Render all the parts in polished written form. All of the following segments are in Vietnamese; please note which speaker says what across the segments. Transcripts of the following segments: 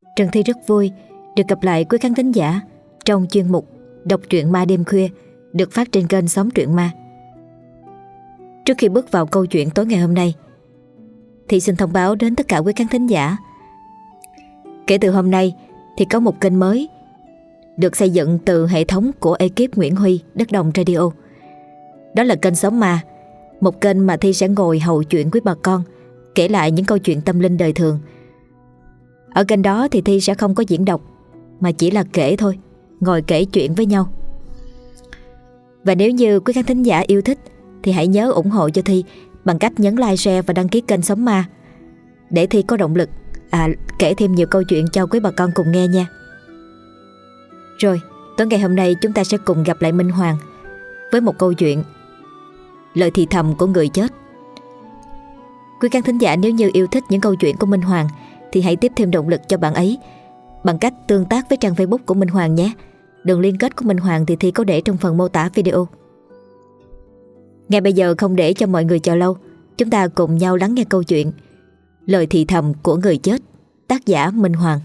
Speaker 1: Trần Thi rất vui được gặp lại quý khán thính giả trong chuyên mục Đọc truyện ma đêm khuya được phát trên kênh Xóm Truyện Ma. Trước khi bước vào câu chuyện tối ngày hôm nay thì xin thông báo đến tất cả quý khán thính giả, kể từ hôm nay thì có một kênh mới được xây dựng từ hệ thống của ekip Nguyễn Huy Đất Đồng Radio. Đó là kênh Xóm Ma, một kênh mà Thi sẽ ngồi hầu chuyện với bà con, kể lại những câu chuyện tâm linh đời thường. Ở kênh đó thì Thi sẽ không có diễn đọc, mà chỉ là kể thôi, ngồi kể chuyện với nhau. Và nếu như quý khán thính giả yêu thích thì hãy nhớ ủng hộ cho Thi bằng cách nhấn like, share và đăng ký kênh Xóm Ma, để Thi có động lực kể thêm nhiều câu chuyện cho quý bà con cùng nghe nha. Rồi, tối ngày hôm nay chúng ta sẽ cùng gặp lại Minh Hoàng với một câu chuyện Lời thì thầm của người chết. Quý khán thính giả nếu như yêu thích những câu chuyện của Minh Hoàng thì hãy tiếp thêm động lực cho bạn ấy bằng cách tương tác với trang Facebook của Minh Hoàng nhé. Đường liên kết của Minh Hoàng thì Thi có để trong phần mô tả video. Ngay bây giờ không để cho mọi người chờ lâu, chúng ta cùng nhau lắng nghe câu chuyện Lời thì thầm của người chết, tác giả Minh Hoàng.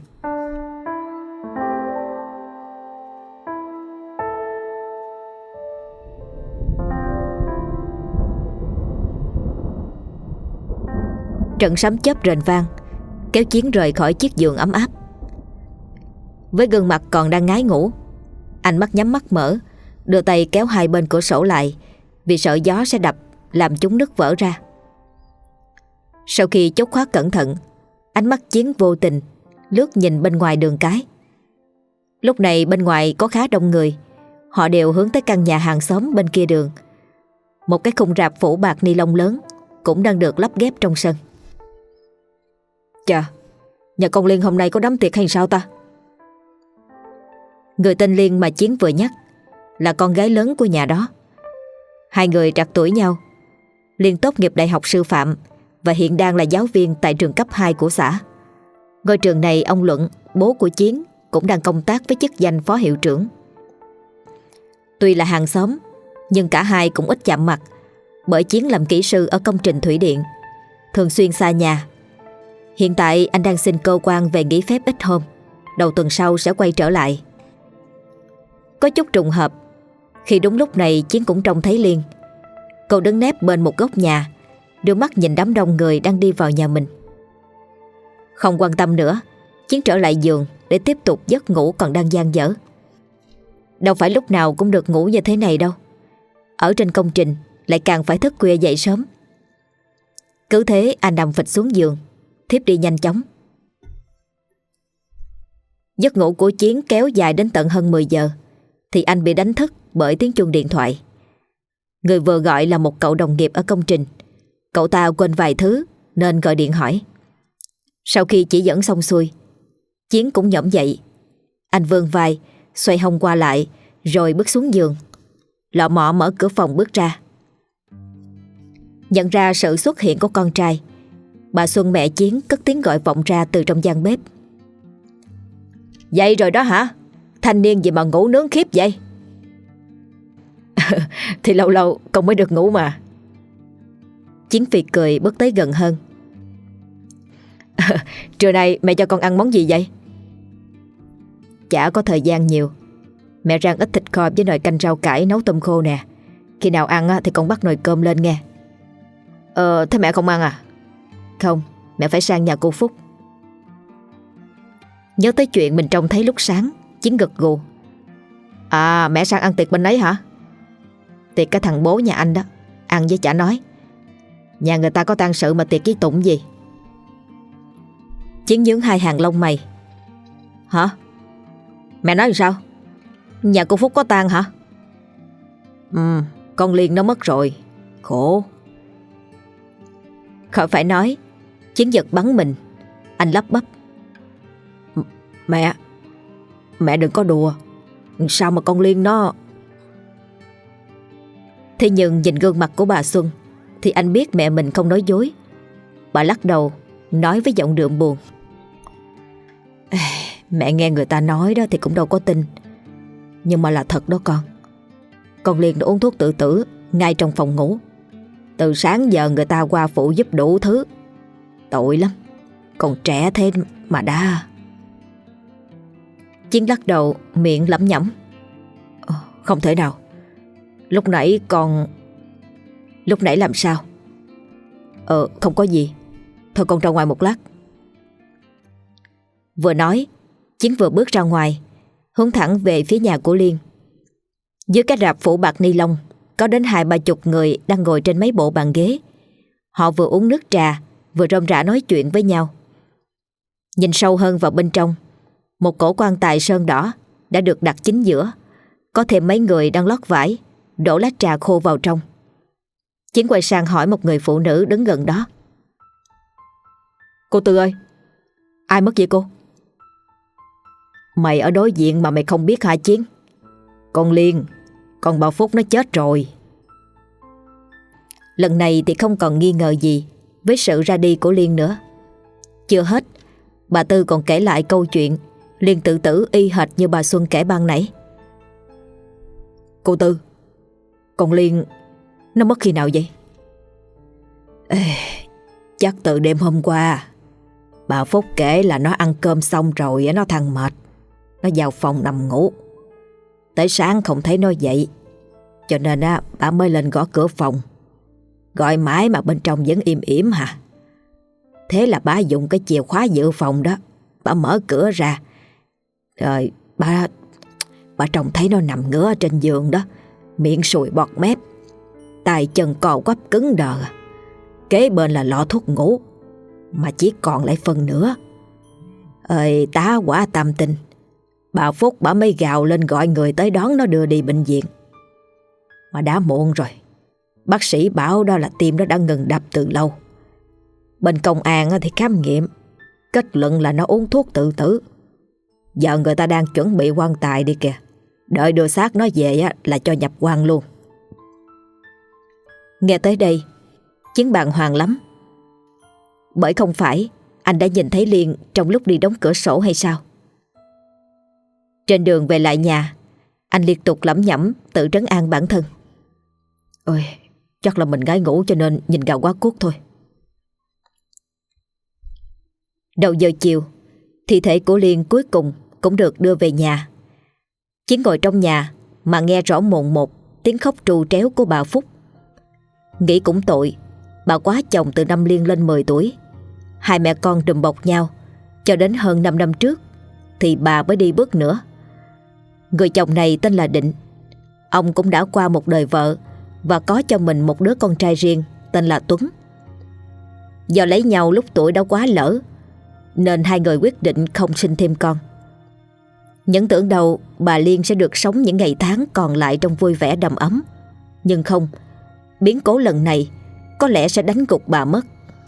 Speaker 1: Trận sấm chớp rền vang kéo Chiến rời khỏi chiếc giường ấm áp. Với gương mặt còn đang ngái ngủ, anh mắt nhắm mắt mở, đưa tay kéo hai bên cửa sổ lại vì sợ gió sẽ đập làm chúng nứt vỡ ra. Sau khi chốt khóa cẩn thận, ánh mắt Chiến vô tình lướt nhìn bên ngoài đường cái. Lúc này bên ngoài có khá đông người, họ đều hướng tới căn nhà hàng xóm bên kia đường. Một cái khung rạp phủ bạc ni lông lớn cũng đang được lắp ghép trong sân. Chà, nhà con Liên hôm nay có đám tiệc hay sao ta? Người tên Liên mà Chiến vừa nhắc là con gái lớn của nhà đó. Hai người trạc tuổi nhau. Liên tốt nghiệp đại học sư phạm và hiện đang là giáo viên tại trường cấp 2 của xã. Ngôi trường này ông Luận, bố của Chiến, cũng đang công tác với chức danh phó hiệu trưởng. Tuy là hàng xóm, nhưng cả hai cũng ít chạm mặt, bởi Chiến làm kỹ sư ở công trình thủy điện, thường xuyên xa nhà. Hiện tại anh đang xin cơ quan về nghỉ phép ít hôm, đầu tuần sau sẽ quay trở lại. Có chút trùng hợp, khi đúng lúc này Chiến cũng trông thấy Liên. Cô đứng nép bên một góc nhà, đưa mắt nhìn đám đông người đang đi vào nhà mình. Không quan tâm nữa, Chiến trở lại giường để tiếp tục giấc ngủ còn đang dang dở. Đâu phải lúc nào cũng được ngủ như thế này đâu. Ở trên công trình lại càng phải thức khuya dậy sớm. Cứ thế anh nằm phịch xuống giường, thiếp đi nhanh chóng. Giấc ngủ của Chiến kéo dài đến tận hơn 10 giờ thì anh bị đánh thức bởi tiếng chuông điện thoại. Người vừa gọi là một cậu đồng nghiệp ở công trình. Cậu ta quên vài thứ nên gọi điện hỏi. Sau khi chỉ dẫn xong xuôi, Chiến cũng nhổm dậy. Anh vươn vai, xoay hông qua lại, rồi bước xuống giường, lọ mọ mở cửa phòng bước ra. Nhận ra sự xuất hiện của con trai, bà Xuân mẹ Chiến cất tiếng gọi vọng ra từ trong gian bếp. Dậy rồi đó hả? Thanh niên gì mà ngủ nướng khiếp vậy? Thì lâu lâu con mới được ngủ mà. Chiến phì cười bước tới gần hơn. Trưa nay mẹ cho con ăn món gì vậy? Chả có thời gian nhiều. Mẹ rang ít thịt kho với nồi canh rau cải nấu tôm khô nè. Khi nào ăn thì con bắt nồi cơm lên nghe. Thế mẹ không ăn à? Không, mẹ phải sang nhà cô Phúc. Nhớ tới chuyện mình trông thấy lúc sáng, Chiến gật gù. À, mẹ sang ăn tiệc bên ấy hả? Tiệc cái thằng bố nhà anh đó, ăn với chả nói. Nhà người ta có tang sự mà tiệc với tụng gì? Chiến nhướng hai hàng lông mày. Hả? Mẹ nói làm sao? Nhà cô Phúc có tang hả? Con Liên nó mất rồi. Khổ. Khỏi phải nói, Chiến giật bắn mình. Anh lắp bắp. Mẹ đừng có đùa. Sao mà con Liên nó... Thế nhưng nhìn gương mặt của bà Xuân thì anh biết mẹ mình không nói dối. Bà lắc đầu, nói với giọng đượm buồn. Mẹ nghe người ta nói đó thì cũng đâu có tin. Nhưng mà là thật đó con. Con Liên đã uống thuốc tự tử ngay trong phòng ngủ. Từ sáng giờ người ta qua phụ giúp đủ thứ. Tội lắm. Còn trẻ thế mà đã... Chiến lắc đầu, miệng lẩm nhẩm. Không thể nào. Lúc nãy làm sao? Không có gì. Thôi con ra ngoài một lát. Vừa nói, Chiến vừa bước ra ngoài, hướng thẳng về phía nhà của Liên. Dưới cái rạp phủ bạt ni lông có đến 20-30 người đang ngồi trên mấy bộ bàn ghế. Họ vừa uống nước trà, vừa rôm rả nói chuyện với nhau. Nhìn sâu hơn vào bên trong, một cỗ quan tài sơn đỏ đã được đặt chính giữa. Có thêm mấy người đang lót vải, đổ lá trà khô vào trong. Chiến quay sang hỏi một người phụ nữ đứng gần đó. Cô Tư ơi, ai mất vậy cô? Mày ở đối diện mà mày không biết hả Chiến? Con Liên, con bà Phúc nó chết rồi. Lần này thì không còn nghi ngờ gì với sự ra đi của Liên nữa. Chưa hết, bà Tư còn kể lại câu chuyện Liên tự tử y hệt như bà Xuân kể ban nãy. Cô Tư, con Liên nó mất khi nào vậy? Chắc từ đêm hôm qua. Bà Phúc kể là nó ăn cơm xong rồi nó than mệt, nó vào phòng nằm ngủ. Tới sáng không thấy nó dậy, cho nên bà mới lên gõ cửa phòng. Gọi mãi mà bên trong vẫn im ỉm hả. Thế là bà dùng cái chìa khóa dự phòng đó, bà mở cửa ra. Rồi bà trông thấy nó nằm ngửa trên giường đó, miệng sùi bọt mép, tay chân co quắp cứng đờ. Kế bên là lọ thuốc ngủ, mà chỉ còn lại phần nữa. Tá quả tâm tình. Bà Phúc bà mới gào lên gọi người tới đón nó đưa đi bệnh viện. Mà đã muộn rồi. Bác sĩ bảo đó là tim nó đã ngừng đập từ lâu. Bên công an thì khám nghiệm, kết luận là nó uống thuốc tự tử. Giờ người ta đang chuẩn bị quan tài đi kìa. Đợi đưa xác nó về là cho nhập quan luôn. Nghe tới đây, Chiến bàng hoàng lắm. Bởi không phải anh đã nhìn thấy Liên trong lúc đi đóng cửa sổ hay sao? Trên đường về lại nhà, anh liên tục lẩm nhẩm tự trấn an bản thân. Chắc là mình gái ngủ cho nên nhìn gào quá cuốc thôi. Đầu giờ chiều, thi thể của Liên cuối cùng cũng được đưa về nhà. Chiến ngồi trong nhà mà nghe rõ mồn một tiếng khóc trù tréo của bà Phúc. Nghĩ cũng tội, bà quá chồng từ năm Liên lên 10 tuổi. Hai mẹ con đùm bọc nhau cho đến hơn 5 năm trước thì bà mới đi bước nữa. Người chồng này tên là Định. Ông cũng đã qua một đời vợ và có cho mình một đứa con trai riêng tên là Tuấn. Do lấy nhau lúc tuổi đã quá lỡ nên hai người quyết định không sinh thêm con. Những tưởng đầu bà Liên sẽ được sống những ngày tháng còn lại trong vui vẻ đầm ấm. Nhưng không, biến cố lần này có lẽ sẽ đánh gục bà mất.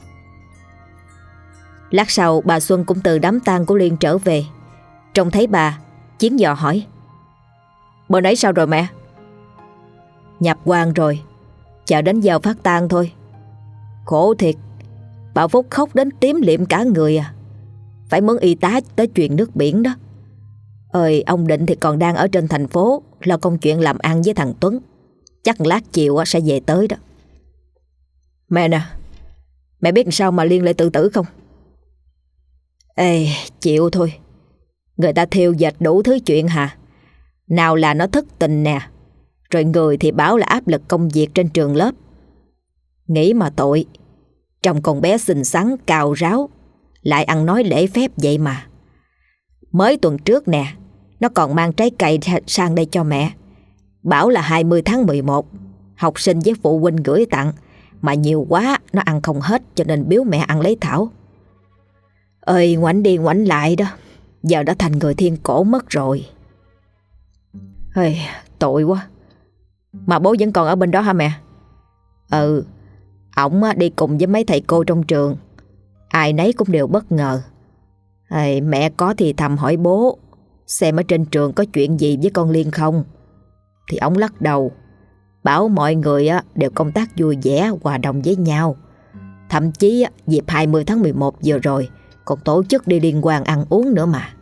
Speaker 1: Lát sau bà Xuân cũng từ đám tang của Liên trở về. Trông thấy bà, Chiến dò hỏi: Bữa nãy sao rồi mẹ? Nhập quan rồi, chờ đến giờ phát tang thôi. Khổ thiệt, bà Phúc khóc đến tím liệm cả người à. Phải mướn y tá tới chuyện nước biển đó. Ông Định thì còn đang ở trên thành phố lo công chuyện làm ăn với thằng Tuấn. Chắc lát chiều sẽ về tới đó. Mẹ nè, mẹ biết sao mà Liên lại tự tử không? Chịu thôi. Người ta thêu dệt đủ thứ chuyện hả? Nào là nó thất tình nè, rồi người thì bảo là áp lực công việc trên trường lớp. Nghĩ mà tội, trông con bé xinh xắn cào ráo, lại ăn nói lễ phép vậy mà. Mới tuần trước nè, nó còn mang trái cây sang đây cho mẹ, bảo là 20 tháng 11 học sinh với phụ huynh gửi tặng, mà nhiều quá nó ăn không hết cho nên biếu mẹ ăn lấy thảo. Ngoảnh đi ngoảnh lại đó, giờ đã thành người thiên cổ mất rồi. Tội quá. Mà bố vẫn còn ở bên đó hả mẹ? Ổng đi cùng với mấy thầy cô trong trường. Ai nấy cũng đều bất ngờ. Mẹ có thì thầm hỏi bố xem ở trên trường có chuyện gì với con Liên không. Thì ổng lắc đầu, bảo mọi người đều công tác vui vẻ, hòa đồng với nhau. Thậm chí dịp 20 tháng 11 vừa rồi còn tổ chức đi liên hoan ăn uống nữa mà.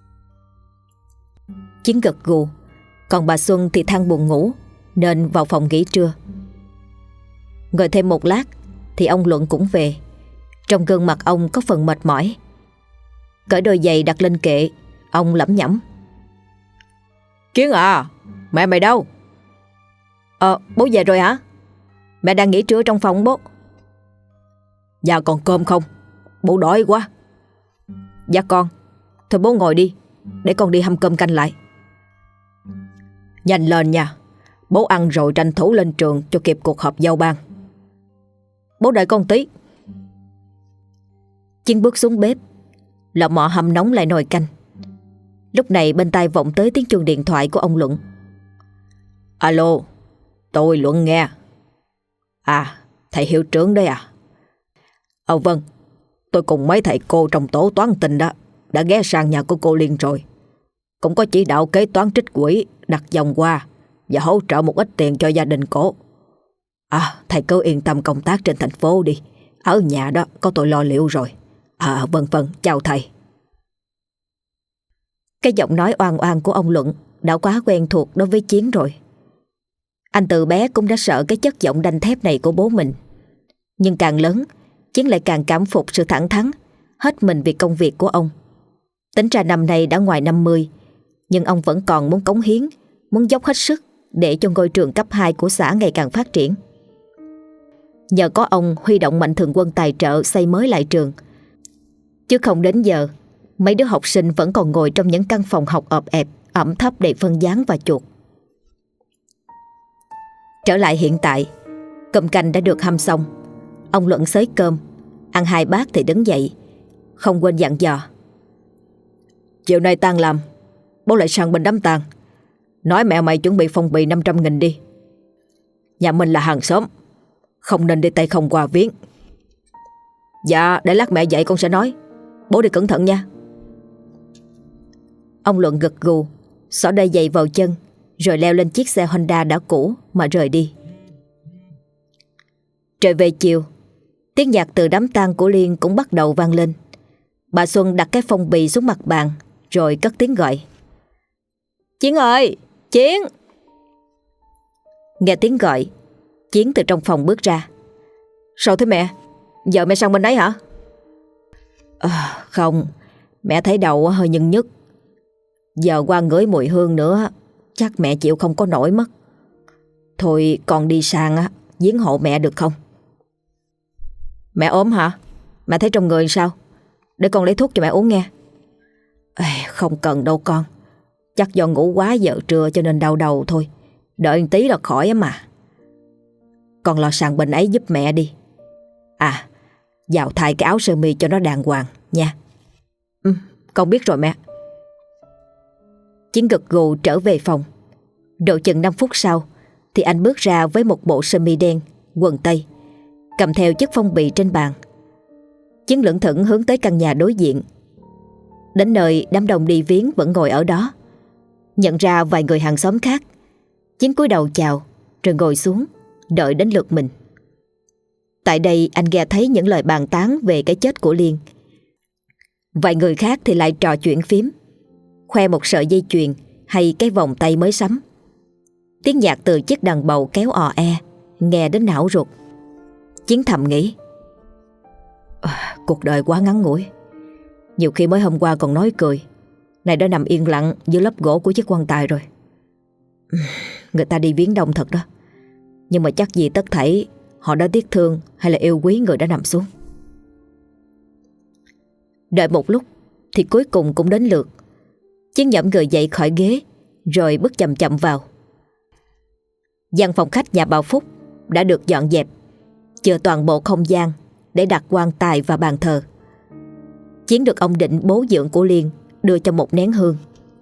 Speaker 1: Chiến gật gù, còn bà Xuân thì than buồn ngủ nên vào phòng nghỉ trưa. Ngồi thêm một lát thì ông Luận cũng về. Trong gương mặt ông có phần mệt mỏi. Cởi đôi giày đặt lên kệ, ông lẩm nhẩm: Chiến à, mẹ mày đâu? Bố về rồi hả? Mẹ đang nghỉ trưa trong phòng bố. Dạ còn cơm không? Bố đói quá. Dạ con. Thôi bố ngồi đi, để con đi hâm cơm canh lại. Nhanh lên nha, bố ăn rồi tranh thủ lên trường cho kịp cuộc họp giao ban. Bố đợi con tí. Chiến bước xuống bếp, lọ mọ hầm nóng lại nồi canh. Lúc này bên tai vọng tới tiếng chuông điện thoại của ông Luận. Alo, tôi Luận nghe. À, thầy hiệu trưởng đấy à? Vâng, tôi cùng mấy thầy cô trong tổ toán tình đó đã ghé sang nhà của cô Liên rồi. Cũng có chỉ đạo kế toán trích quỹ, đặt dòng qua và hỗ trợ một ít tiền cho gia đình cô. Thầy cứ yên tâm công tác trên thành phố đi. Ở nhà đó có tôi lo liệu rồi. Vâng, chào thầy. Cái giọng nói oan oan của ông Luận đã quá quen thuộc đối với Chiến rồi. Anh từ bé cũng đã sợ cái chất giọng đanh thép này của bố mình. Nhưng càng lớn, Chiến lại càng cảm phục sự thẳng thắn, hết mình vì công việc của ông. Tính ra năm nay đã ngoài 50, nhưng ông vẫn còn muốn cống hiến, muốn dốc hết sức để cho ngôi trường cấp 2 của xã ngày càng phát triển. Nhờ có ông huy động mạnh thường quân tài trợ xây mới lại trường, chứ không đến giờ mấy đứa học sinh vẫn còn ngồi trong những căn phòng học ọp ẹp, ẩm thấp đầy phân gián và chuột. Trở lại hiện tại, cơm canh đã được hâm xong. Ông Luận xới cơm, ăn 2 bát thì đứng dậy, không quên dặn dò. Chiều nay tan làm, bố lại sang bên đám tang. Nói mẹ mày chuẩn bị phong bì 500.000 đi. Nhà mình là hàng xóm, không nên đi tay không qua viếng. Dạ, để lát mẹ dậy con sẽ nói. Bố đi cẩn thận nha. Ông Luận gật gù, xỏ đôi giày vào chân, rồi leo lên chiếc xe Honda đã cũ mà rời đi. Trời về chiều, tiếng nhạc từ đám tang của Liên cũng bắt đầu vang lên. Bà Xuân đặt cái phong bì xuống mặt bàn, rồi cất tiếng gọi. Chiến ơi, Chiến! Nghe tiếng gọi, Chiến từ trong phòng bước ra. Sao thế mẹ? Giờ mẹ sang bên đấy hả? Không, mẹ thấy đầu hơi nhức nhức. Giờ qua ngửi mùi hương nữa, chắc mẹ chịu không có nổi mất. Thôi con đi sang viếng hộ mẹ được không? Mẹ ốm hả? Mẹ thấy trong người sao? Để con lấy thuốc cho mẹ uống nghe. Không cần đâu con. Chắc do ngủ quá giờ trưa cho nên đau đầu thôi. Đợi một tí là khỏi mà. Con lo sang bên ấy giúp mẹ đi. Vào thay cái áo sơ mi cho nó đàng hoàng nha. Con biết rồi mẹ. Chiến gật gù trở về phòng. Độ chừng 5 phút sau thì anh bước ra với một bộ sơ mi đen, quần tây, cầm theo chiếc phong bì trên bàn. Chiến lững thững hướng tới căn nhà đối diện. Đến nơi đám đông đi viếng vẫn ngồi ở đó. Nhận ra vài người hàng xóm khác, Chiến cúi đầu chào rồi ngồi xuống đợi đến lượt mình. Tại đây anh nghe thấy những lời bàn tán về cái chết của Liên. Vài người khác thì lại trò chuyện phím, khoe một sợi dây chuyền hay cái vòng tay mới sắm. Tiếng nhạc từ chiếc đàn bầu kéo ò e, nghe đến não ruột. Chiến thầm nghĩ, cuộc đời quá ngắn ngủi. Nhiều khi mới hôm qua còn nói cười, này đã nằm yên lặng dưới lớp gỗ của chiếc quan tài rồi. Người ta đi viếng đông thật đó, nhưng mà chắc gì tất thảy họ đã tiếc thương hay là yêu quý người đã nằm xuống. Đợi một lúc thì cuối cùng cũng đến lượt. Chiến nhẫm người dậy khỏi ghế rồi bước chậm chậm vào. Gian phòng khách nhà bà Phúc đã được dọn dẹp, chừa toàn bộ không gian để đặt quan tài và bàn thờ. Chiến được ông Định, bố dượng của Liên, đưa cho một nén hương.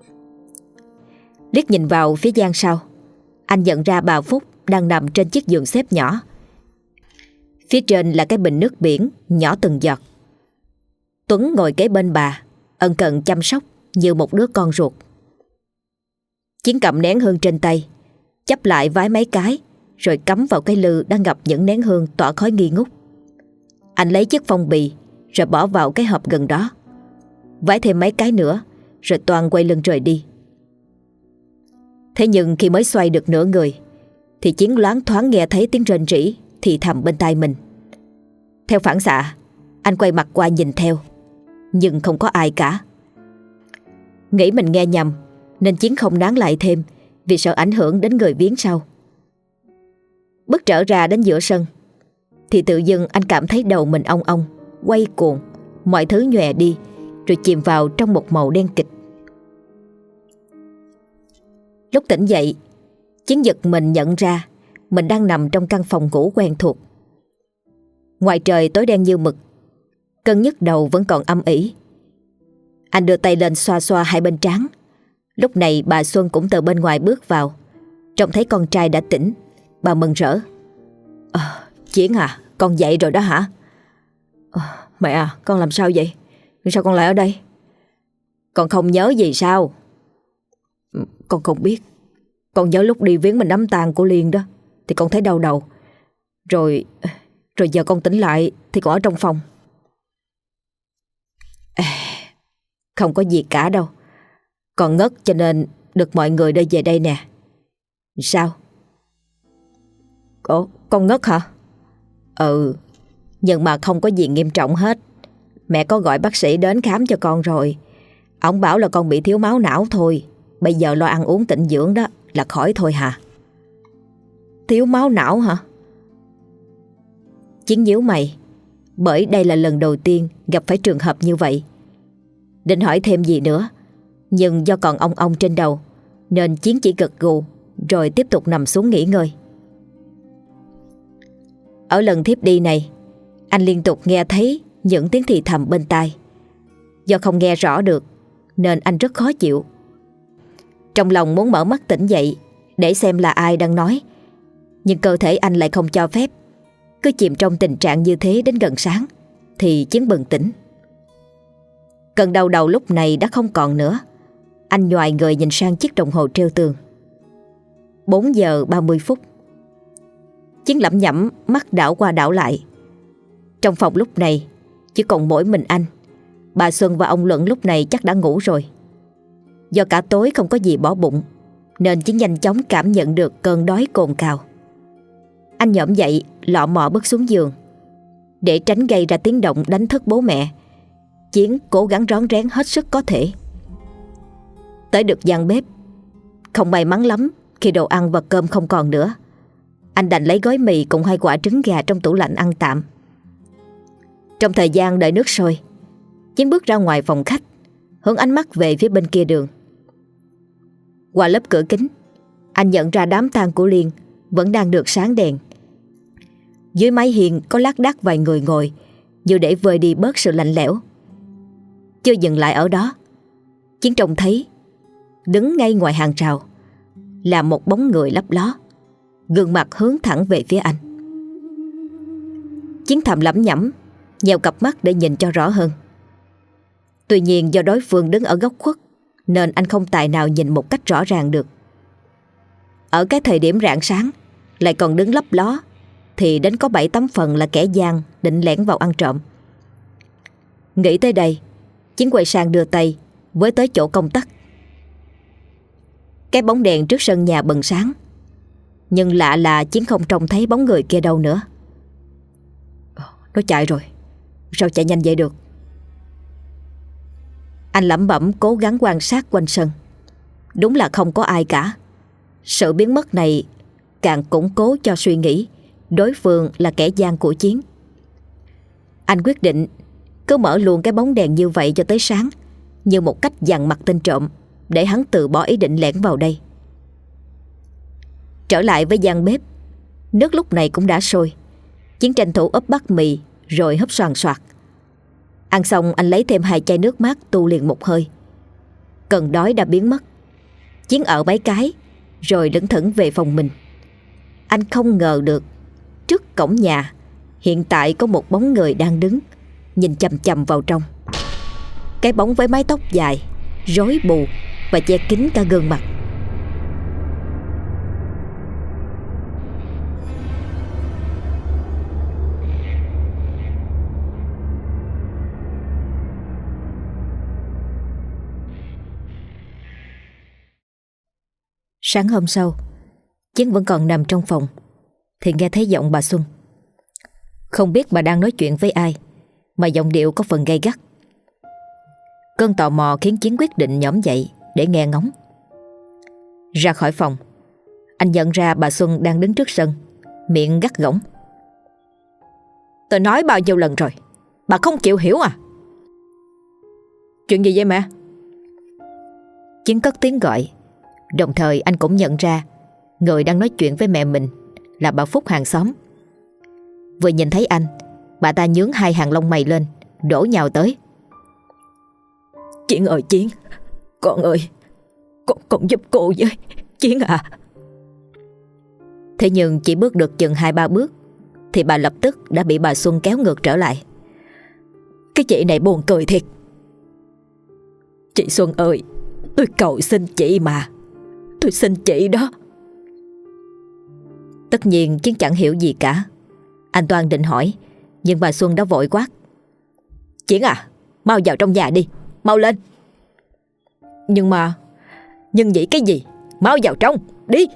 Speaker 1: Liếc nhìn vào phía gian sau, anh nhận ra bà Phúc đang nằm trên chiếc giường xếp nhỏ. Phía trên là cái bình nước biển nhỏ từng giọt. Tuấn ngồi kế bên bà, ân cần chăm sóc như một đứa con ruột. Chiến cầm nén hương trên tay, chắp lại vái mấy cái, rồi cắm vào cái lư đang ngập những nén hương tỏa khói nghi ngút. Anh lấy chiếc phong bì rồi bỏ vào cái hộp gần đó, vái thêm mấy cái nữa, rồi toàn quay lưng rời đi. Thế nhưng khi mới xoay được nửa người thì Chiến loáng thoáng nghe thấy tiếng rên rỉ thì thầm bên tai mình. Theo phản xạ, anh quay mặt qua nhìn theo, nhưng không có ai cả. Nghĩ mình nghe nhầm nên Chiến không nán lại thêm vì sợ ảnh hưởng đến người viếng sau. Bước trở ra đến giữa sân thì tự dưng anh cảm thấy đầu mình ong ong, quay cuồng, mọi thứ nhòe đi, rồi chìm vào trong một màu đen kịch. Lúc tỉnh dậy, Chiến giật mình nhận ra mình đang nằm trong căn phòng ngủ quen thuộc. Ngoài trời tối đen như mực, cơn nhức đầu vẫn còn âm ỉ. Anh đưa tay lên xoa xoa hai bên trán. Lúc này bà Xuân cũng từ bên ngoài bước vào. Trông thấy con trai đã tỉnh, bà mừng rỡ. Chiến à, con dậy rồi đó hả? Mẹ à, con làm sao vậy? Sao con lại ở đây? Con không nhớ gì sao? Con không biết. Con nhớ lúc đi viếng mình đám tang của Liên đó thì con thấy đau đầu. Rồi giờ con tỉnh lại thì con ở trong phòng. Không có gì cả đâu. Con ngất cho nên được mọi người đưa về đây nè. Sao? Con ngất hả? Nhưng mà không có gì nghiêm trọng hết. Mẹ có gọi bác sĩ đến khám cho con rồi. Ông bảo là con bị thiếu máu não thôi. Bây giờ lo ăn uống tịnh dưỡng đó là khỏi thôi hả? Thiếu máu não hả? Chiến nhíu mày, bởi đây là lần đầu tiên gặp phải trường hợp như vậy. Định hỏi thêm gì nữa, nhưng do còn ong ong trên đầu nên Chiến chỉ gật gù rồi tiếp tục nằm xuống nghỉ ngơi. Ở lần thiếp đi này, anh liên tục nghe thấy những tiếng thì thầm bên tai. Do không nghe rõ được nên anh rất khó chịu. Trong lòng muốn mở mắt tỉnh dậy để xem là ai đang nói, nhưng cơ thể anh lại không cho phép. Cứ chìm trong tình trạng như thế đến gần sáng thì Chiến bừng tỉnh. Cơn đau đầu lúc này đã không còn nữa. Anh nhoài người nhìn sang chiếc đồng hồ treo tường. 4 giờ 30 phút. Chiến lẩm nhẩm, mắt đảo qua đảo lại. Trong phòng lúc này chỉ còn mỗi mình anh. Bà Xuân và ông Luận lúc này chắc đã ngủ rồi. Do cả tối không có gì bỏ bụng nên Chiến nhanh chóng cảm nhận được cơn đói cồn cào. Anh nhổm dậy, lọ mọ bước xuống giường. Để tránh gây ra tiếng động đánh thức bố mẹ, Chiến cố gắng rón rén hết sức có thể. Tới được gian bếp, không may mắn lắm khi đồ ăn và cơm không còn nữa. Anh đành lấy gói mì cùng 2 quả trứng gà trong tủ lạnh ăn tạm. Trong thời gian đợi nước sôi, Chiến bước ra ngoài phòng khách, hướng ánh mắt về phía bên kia đường. Qua lớp cửa kính, anh nhận ra đám tang của Liên vẫn đang được sáng đèn. Dưới mái hiên có lác đác vài người ngồi, như để vơi đi bớt sự lạnh lẽo. Chưa dừng lại ở đó, Chiến trông thấy đứng ngay ngoài hàng rào là một bóng người lấp ló, gương mặt hướng thẳng về phía anh. Chiến thầm lẩm nhẩm, nheo cặp mắt để nhìn cho rõ hơn. Tuy nhiên do đối phương đứng ở góc khuất nên anh không tài nào nhìn một cách rõ ràng được. Ở cái thời điểm rạng sáng lại còn đứng lấp ló thì đến có 7-8 phần là kẻ gian định lẻn vào ăn trộm. Nghĩ tới đây, Chiến quay sang đưa tay với tới chỗ công tắc. Cái bóng đèn trước sân nhà bừng sáng, nhưng lạ là Chiến không trông thấy bóng người kia đâu nữa. Nó chạy rồi, sao chạy nhanh vậy được? Anh lẩm bẩm cố gắng quan sát quanh sân. Đúng là không có ai cả. Sự biến mất này càng củng cố cho suy nghĩ đối phương là kẻ gian của Chiến. Anh quyết định cứ mở luôn cái bóng đèn như vậy cho tới sáng, như một cách dằn mặt tên trộm, để hắn từ bỏ ý định lẻn vào đây. Trở lại với gian bếp, nước lúc này cũng đã sôi. Chiến tranh thủ úp bát mì rồi húp xoàn xoạt. Ăn xong anh lấy thêm 2 chai nước mát tu liền một hơi. Cơn đói đã biến mất. Chiến ở mấy cái rồi lững thững về phòng mình. Anh không ngờ được trước cổng nhà hiện tại có một bóng người đang đứng nhìn chằm chằm vào trong. Cái bóng với mái tóc dài, rối bù và che kín cả gương mặt. Sáng hôm sau, Chiến vẫn còn nằm trong phòng thì nghe thấy giọng bà Xuân. Không biết bà đang nói chuyện với ai mà giọng điệu có phần gay gắt. Cơn tò mò khiến Chiến quyết định nhổm dậy để nghe ngóng. Ra khỏi phòng, anh nhận ra bà Xuân đang đứng trước sân, miệng gắt gỏng: "Tôi nói bao nhiêu lần rồi, bà không chịu hiểu à?" "Chuyện gì vậy mẹ?" Chiến cất tiếng gọi. Đồng thời anh cũng nhận ra người đang nói chuyện với mẹ mình là bà Phúc hàng xóm. Vừa nhìn thấy anh, bà ta nhướng hai hàng lông mày lên, đổ nhào tới: "Chiến ơi Chiến, con ơi, con giúp cô với, Chiến à." Thế nhưng chỉ bước được chừng 2-3 bước thì bà lập tức đã bị bà Xuân kéo ngược trở lại: "Cái chị này buồn cười thiệt. Chị Xuân ơi, tôi cầu xin chị mà, tôi xin chị đó." Tất nhiên Chiến chẳng hiểu gì cả. Anh Toan định hỏi, nhưng bà Xuân đã vội quát: "Chiến à, mau vào trong nhà đi, mau lên." Nhưng vậy cái gì? Mau vào trong, đi."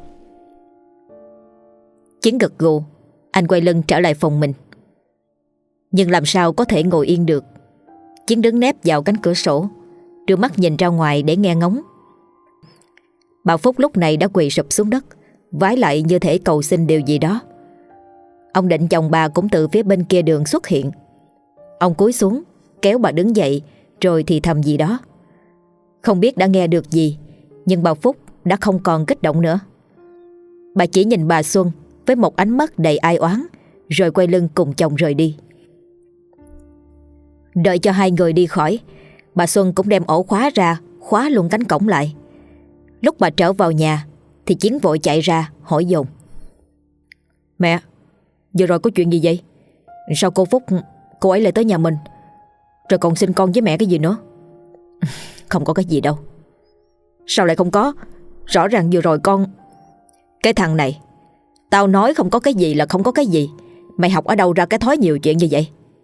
Speaker 1: Chiến gật gù. Anh quay lưng trở lại phòng mình. Nhưng làm sao có thể ngồi yên được. Chiến đứng nép vào cánh cửa sổ, đưa mắt nhìn ra ngoài để nghe ngóng. Bà Phúc lúc này đã quỳ sụp xuống đất, vái lại như thể cầu xin điều gì đó. Ông Định chồng bà cũng từ phía bên kia đường xuất hiện. Ông cúi xuống kéo bà đứng dậy, rồi thì thầm gì đó. Không biết đã nghe được gì, nhưng bà Phúc đã không còn kích động nữa. Bà chỉ nhìn bà Xuân với một ánh mắt đầy ai oán, rồi quay lưng cùng chồng rời đi. Đợi cho hai người đi khỏi, bà Xuân cũng đem ổ khóa ra, khóa luôn cánh cổng lại. Lúc bà trở vào nhà thì Chiến vội chạy ra hỏi dồn: "Mẹ, vừa rồi có chuyện gì vậy? Sao cô Phúc, cô ấy lại tới nhà mình, rồi còn xin con với mẹ cái gì nữa?" "Không có cái gì đâu." "Sao lại không có? Rõ ràng vừa rồi con..." "Cái thằng này, tao nói không có cái gì là không có cái gì. Mày học ở đâu ra cái thói nhiều chuyện như vậy?"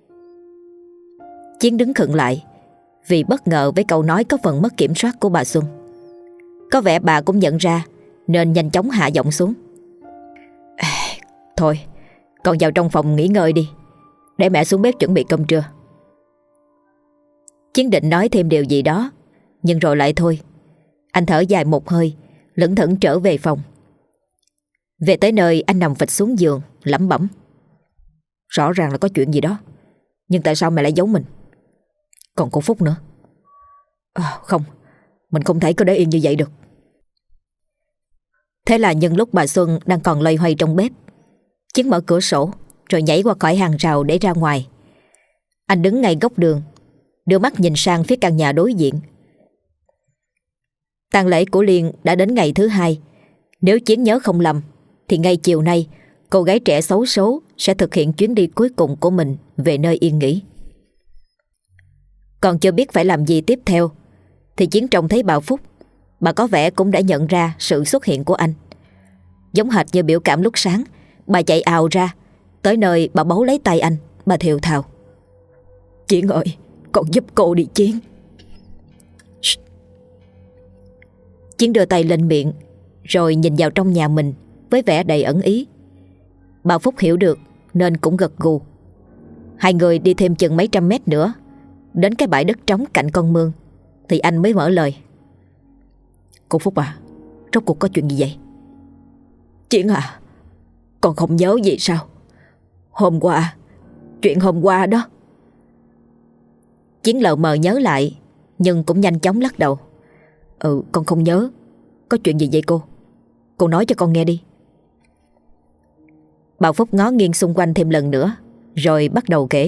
Speaker 1: Chiến đứng khựng lại, vì bất ngờ với câu nói có phần mất kiểm soát của bà Xuân. Có vẻ bà cũng nhận ra, nên nhanh chóng hạ giọng xuống: "Thôi, con vào trong phòng nghỉ ngơi đi, để mẹ xuống bếp chuẩn bị cơm trưa." Chiến định nói thêm điều gì đó, nhưng rồi lại thôi. Anh thở dài một hơi, lững thững trở về phòng. Về tới nơi, anh nằm phịch xuống giường lẩm bẩm: "Rõ ràng là có chuyện gì đó, nhưng tại sao mẹ lại giấu mình? Còn cô Phúc nữa. Không, mình không thể cứ để yên như vậy được." Thế là nhân lúc bà Xuân đang còn loay hoay trong bếp, Chiến mở cửa sổ rồi nhảy qua khỏi hàng rào để ra ngoài. Anh đứng ngay góc đường, đưa mắt nhìn sang phía căn nhà đối diện. Tang lễ của Liên đã đến ngày thứ 2. Nếu Chiến nhớ không lầm thì ngay chiều nay, cô gái trẻ xấu số sẽ thực hiện chuyến đi cuối cùng của mình về nơi yên nghỉ. Còn chưa biết phải làm gì tiếp theo thì Chiến trông thấy bà Phúc. Bà có vẻ cũng đã nhận ra sự xuất hiện của anh. Giống hệt như biểu cảm lúc sáng, bà chạy ào ra. Tới nơi bà bấu lấy tay anh, bà thều thào: "Chiến ơi, con giúp cô đi Chiến." Chiến đưa tay lên miệng, rồi nhìn vào trong nhà mình với vẻ đầy ẩn ý. Bà Phúc hiểu được nên cũng gật gù. Hai người đi thêm chừng mấy trăm mét nữa, đến cái bãi đất trống cạnh con mương, thì anh mới mở lời: "Cô Phúc à, rốt cuộc có chuyện gì vậy?" "Chiến à, con không nhớ gì sao? Chuyện hôm qua đó." Chiến lờ mờ nhớ lại, nhưng cũng nhanh chóng lắc đầu: "Con không nhớ. Có chuyện gì vậy cô? Cô nói cho con nghe đi." Bà Phúc ngó nghiêng xung quanh thêm lần nữa, rồi bắt đầu kể.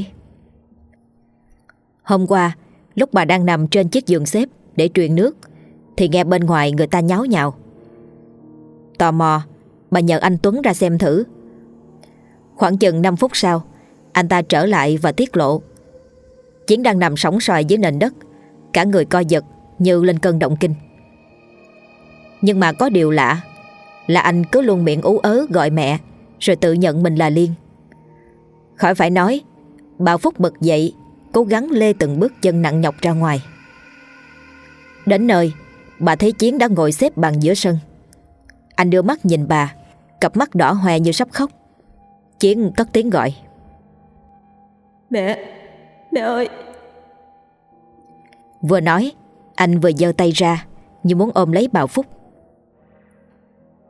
Speaker 1: Hôm qua, lúc bà đang nằm trên chiếc giường xếp để truyền nước, thì nghe bên ngoài người ta nháo nhào. Tò mò, bà nhờ anh Tuấn ra xem thử. Khoảng chừng 5 phút sau, anh ta trở lại và tiết lộ Chiến đang nằm sóng xoài dưới nền đất, cả người co giật như lên cơn động kinh. Nhưng mà có điều lạ là anh cứ luôn miệng ú ớ gọi mẹ, rồi tự nhận mình là Liên. Khỏi phải nói, bà Phúc bật dậy, cố gắng lê từng bước chân nặng nhọc ra ngoài. Đến nơi, bà thấy Chiến đã ngồi xếp bằng giữa sân. Anh đưa mắt nhìn bà, cặp mắt đỏ hoe như sắp khóc. Chiến cất tiếng gọi: Mẹ ơi." Vừa nói, anh vừa giơ tay ra như muốn ôm lấy bà Phúc.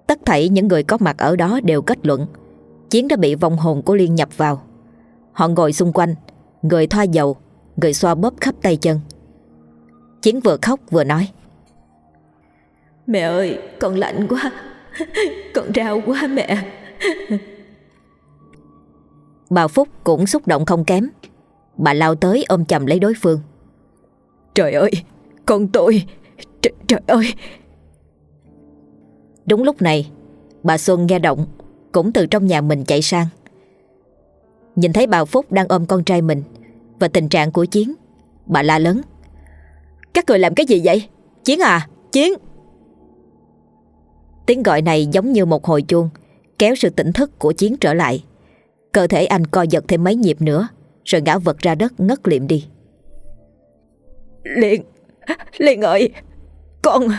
Speaker 1: Tất thảy những người có mặt ở đó đều kết luận Chiến đã bị vong hồn của Liên nhập vào. Họ ngồi xung quanh, người thoa dầu, người xoa bóp khắp tay chân. Chiến vừa khóc vừa nói: "Mẹ ơi, con lạnh quá, con đau quá mẹ." Bà Phúc cũng xúc động không kém. Bà lao tới ôm chầm lấy đối phương: "Trời ơi, con tôi, trời ơi." Đúng lúc này, bà Xuân nghe động cũng từ trong nhà mình chạy sang. Nhìn thấy bà Phúc đang ôm con trai mình và tình trạng của Chiến, bà la lớn: "Các người làm cái gì vậy? Chiến à, Chiến!" Tiếng gọi này giống như một hồi chuông kéo sự tỉnh thức của Chiến trở lại. Cơ thể anh co giật thêm mấy nhịp nữa rồi ngã vật ra đất ngất liệm đi. Liên ơi, con..."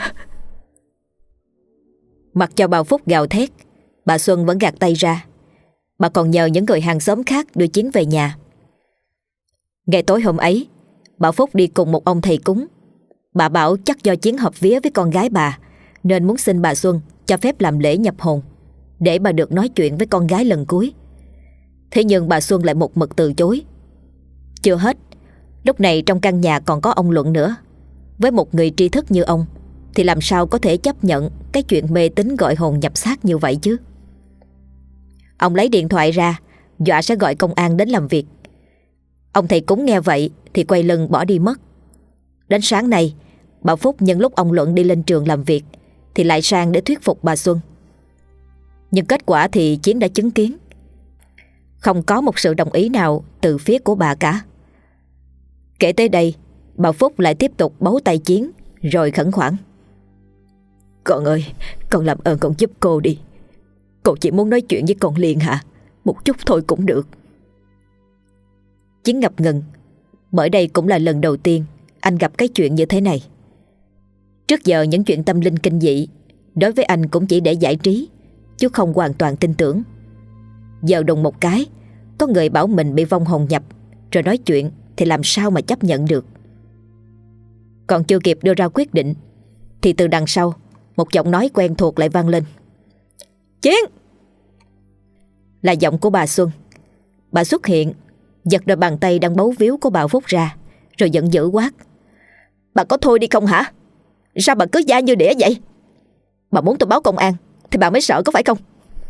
Speaker 1: Mặc cho bà Phúc gào thét, bà Xuân vẫn gạt tay ra. Bà còn nhờ những người hàng xóm khác đưa Chiến về nhà. Ngày tối hôm ấy, bà Phúc đi cùng một ông thầy cúng. Bà bảo chắc do Chiến hợp vía với con gái bà nên muốn xin bà Xuân cho phép làm lễ nhập hồn để bà được nói chuyện với con gái lần cuối. Thế nhưng bà Xuân lại một mực từ chối. Chưa hết, lúc này trong căn nhà còn có ông Luận nữa. Với một người tri thức như ông thì làm sao có thể chấp nhận cái chuyện mê tín gọi hồn nhập xác như vậy chứ. Ông lấy điện thoại ra, dọa sẽ gọi công an đến làm việc. Ông thầy cúng nghe vậy thì quay lưng bỏ đi mất. Đến sáng nay, bà Phúc nhân lúc ông Luận đi lên trường làm việc thì lại sang để thuyết phục bà Xuân. Nhưng kết quả thì Chiến đã chứng kiến. Không có một sự đồng ý nào từ phía của bà cả. Kể tới đây, bà Phúc lại tiếp tục bấu tay Chiến rồi khẩn khoản: "Con ơi, con làm ơn con giúp cô đi. Cô chỉ muốn nói chuyện với con Liên hả? Một chút thôi cũng được." Chiến ngập ngừng, bởi đây cũng là lần đầu tiên anh gặp cái chuyện như thế này. Trước giờ những chuyện tâm linh kinh dị đối với anh cũng chỉ để giải trí, chứ không hoàn toàn tin tưởng. Giờ đùng một cái có người bảo mình bị vong hồn nhập rồi nói chuyện thì làm sao mà chấp nhận được. Còn chưa kịp đưa ra quyết định thì từ đằng sau một giọng nói quen thuộc lại vang lên: "Chiến!" Là giọng của bà Xuân. Bà xuất hiện, giật đôi bàn tay đang bấu víu của bà Phúc ra rồi giận dữ quát: "Bà có thôi đi không hả? Sao bà cứ da như đĩa vậy? Bà muốn tôi báo công an thì bà mới sợ có phải không?"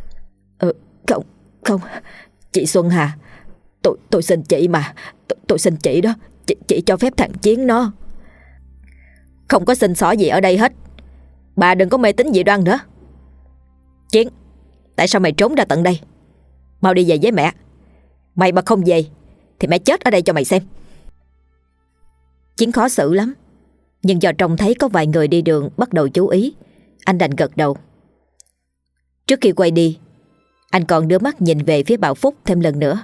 Speaker 1: Không, chị Xuân Hà, tôi xin chị mà, tôi xin chị đó, chị cho phép thằng Chiến nó." "Không có xin xỏ gì ở đây hết. Bà đừng có mê tín dị đoan nữa. Chiến, tại sao mày trốn ra tận đây? Mau đi về với mẹ. Mày mà không về thì mẹ chết ở đây cho mày xem." Chiến khó xử lắm, nhưng do trông thấy có vài người đi đường bắt đầu chú ý, anh đành gật đầu. Trước khi quay đi, anh còn đưa mắt nhìn về phía bà Phúc thêm lần nữa.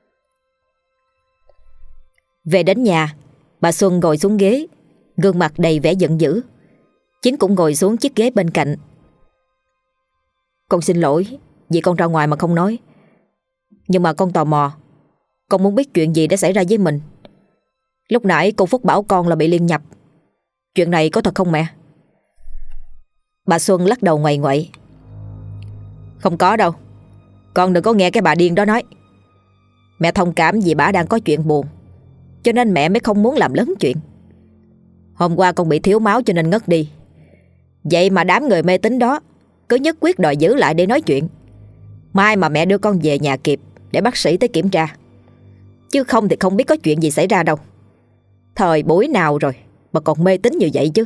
Speaker 1: Về đến nhà, bà Xuân ngồi xuống ghế, gương mặt đầy vẻ giận dữ. Chiến cũng ngồi xuống chiếc ghế bên cạnh. "Con xin lỗi vì con ra ngoài mà không nói. Nhưng mà con tò mò, con muốn biết chuyện gì đã xảy ra với mình. Lúc nãy cô Phúc bảo con là bị liên nhập. Chuyện này có thật không mẹ?" Bà Xuân lắc đầu ngoại ngoại: "Không có đâu. Con đừng có nghe cái bà điên đó nói. Mẹ thông cảm vì bà đang có chuyện buồn, cho nên mẹ mới không muốn làm lớn chuyện. Hôm qua con bị thiếu máu cho nên ngất đi. Vậy mà đám người mê tín đó cứ nhất quyết đòi giữ lại để nói chuyện. Mai mà mẹ đưa con về nhà kịp để bác sĩ tới kiểm tra. Chứ không thì không biết có chuyện gì xảy ra đâu. Thời buổi nào rồi mà còn mê tín như vậy chứ."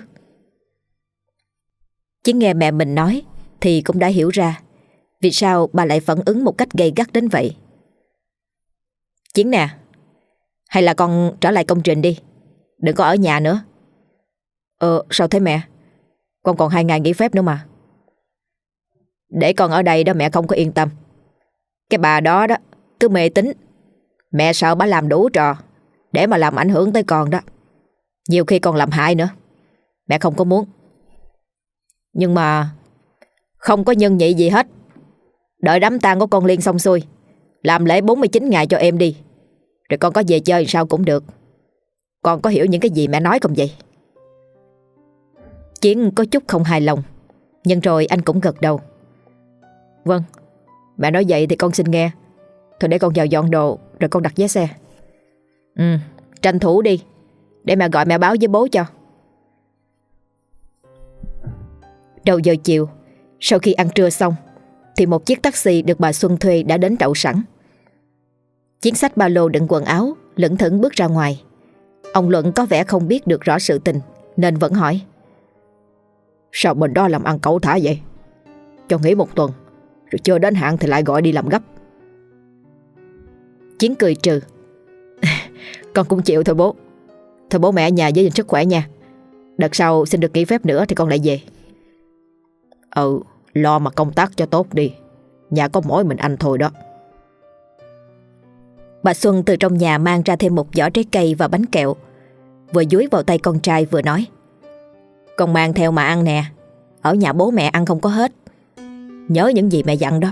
Speaker 1: Chỉ nghe mẹ mình nói thì cũng đã hiểu ra vì sao bà lại phản ứng một cách gay gắt đến vậy. "Chiến nè, hay là con trở lại công trình đi, đừng có ở nhà nữa." Sao thế mẹ? Con còn 2 ngày nghỉ phép nữa mà." "Để con ở đây đó mẹ không có yên tâm. Cái bà đó đó cứ mê tín. Mẹ sợ bà làm đủ trò để mà làm ảnh hưởng tới con đó. Nhiều khi còn làm hại nữa. Mẹ không có muốn. Nhưng mà không có nhân nhị gì hết. Đợi đám tang của con Liên xong xuôi, làm lễ 49 ngày cho em đi, rồi con có về chơi sao cũng được. Con có hiểu những cái gì mẹ nói không vậy?" Chiến có chút không hài lòng, nhưng rồi anh cũng gật đầu.
Speaker 2: Vâng, mẹ nói vậy thì con xin nghe. Thôi để con vào dọn đồ rồi con đặt vé xe. Tranh thủ đi, để mẹ gọi mẹ báo với bố cho.
Speaker 1: Đầu giờ chiều, sau khi ăn trưa xong thì một chiếc taxi được bà Xuân thuê đã đến đậu sẵn. Chiến xách ba lô đựng quần áo, lững thững bước ra ngoài. Ông Luận có vẻ không biết được rõ sự tình nên vẫn hỏi:
Speaker 2: Sao bên đó làm ăn cẩu thả vậy? Cho nghỉ 1 tuần, rồi chưa đến hạn thì lại gọi đi làm gấp.
Speaker 1: Chiến cười trừ:
Speaker 2: Con cũng chịu thôi bố. Thôi bố mẹ ở nhà giữ gìn sức khỏe nha. Đợt sau xin được nghỉ phép nữa thì con lại về. Lo mà công tác cho tốt đi. Nhà có mỗi mình anh thôi đó.
Speaker 1: Bà Xuân từ trong nhà mang ra thêm một giỏ trái cây và bánh kẹo, vừa dúi vào tay con trai vừa nói: Con mang theo mà ăn nè. Ở nhà bố mẹ ăn không có hết. Nhớ những gì mẹ dặn đó.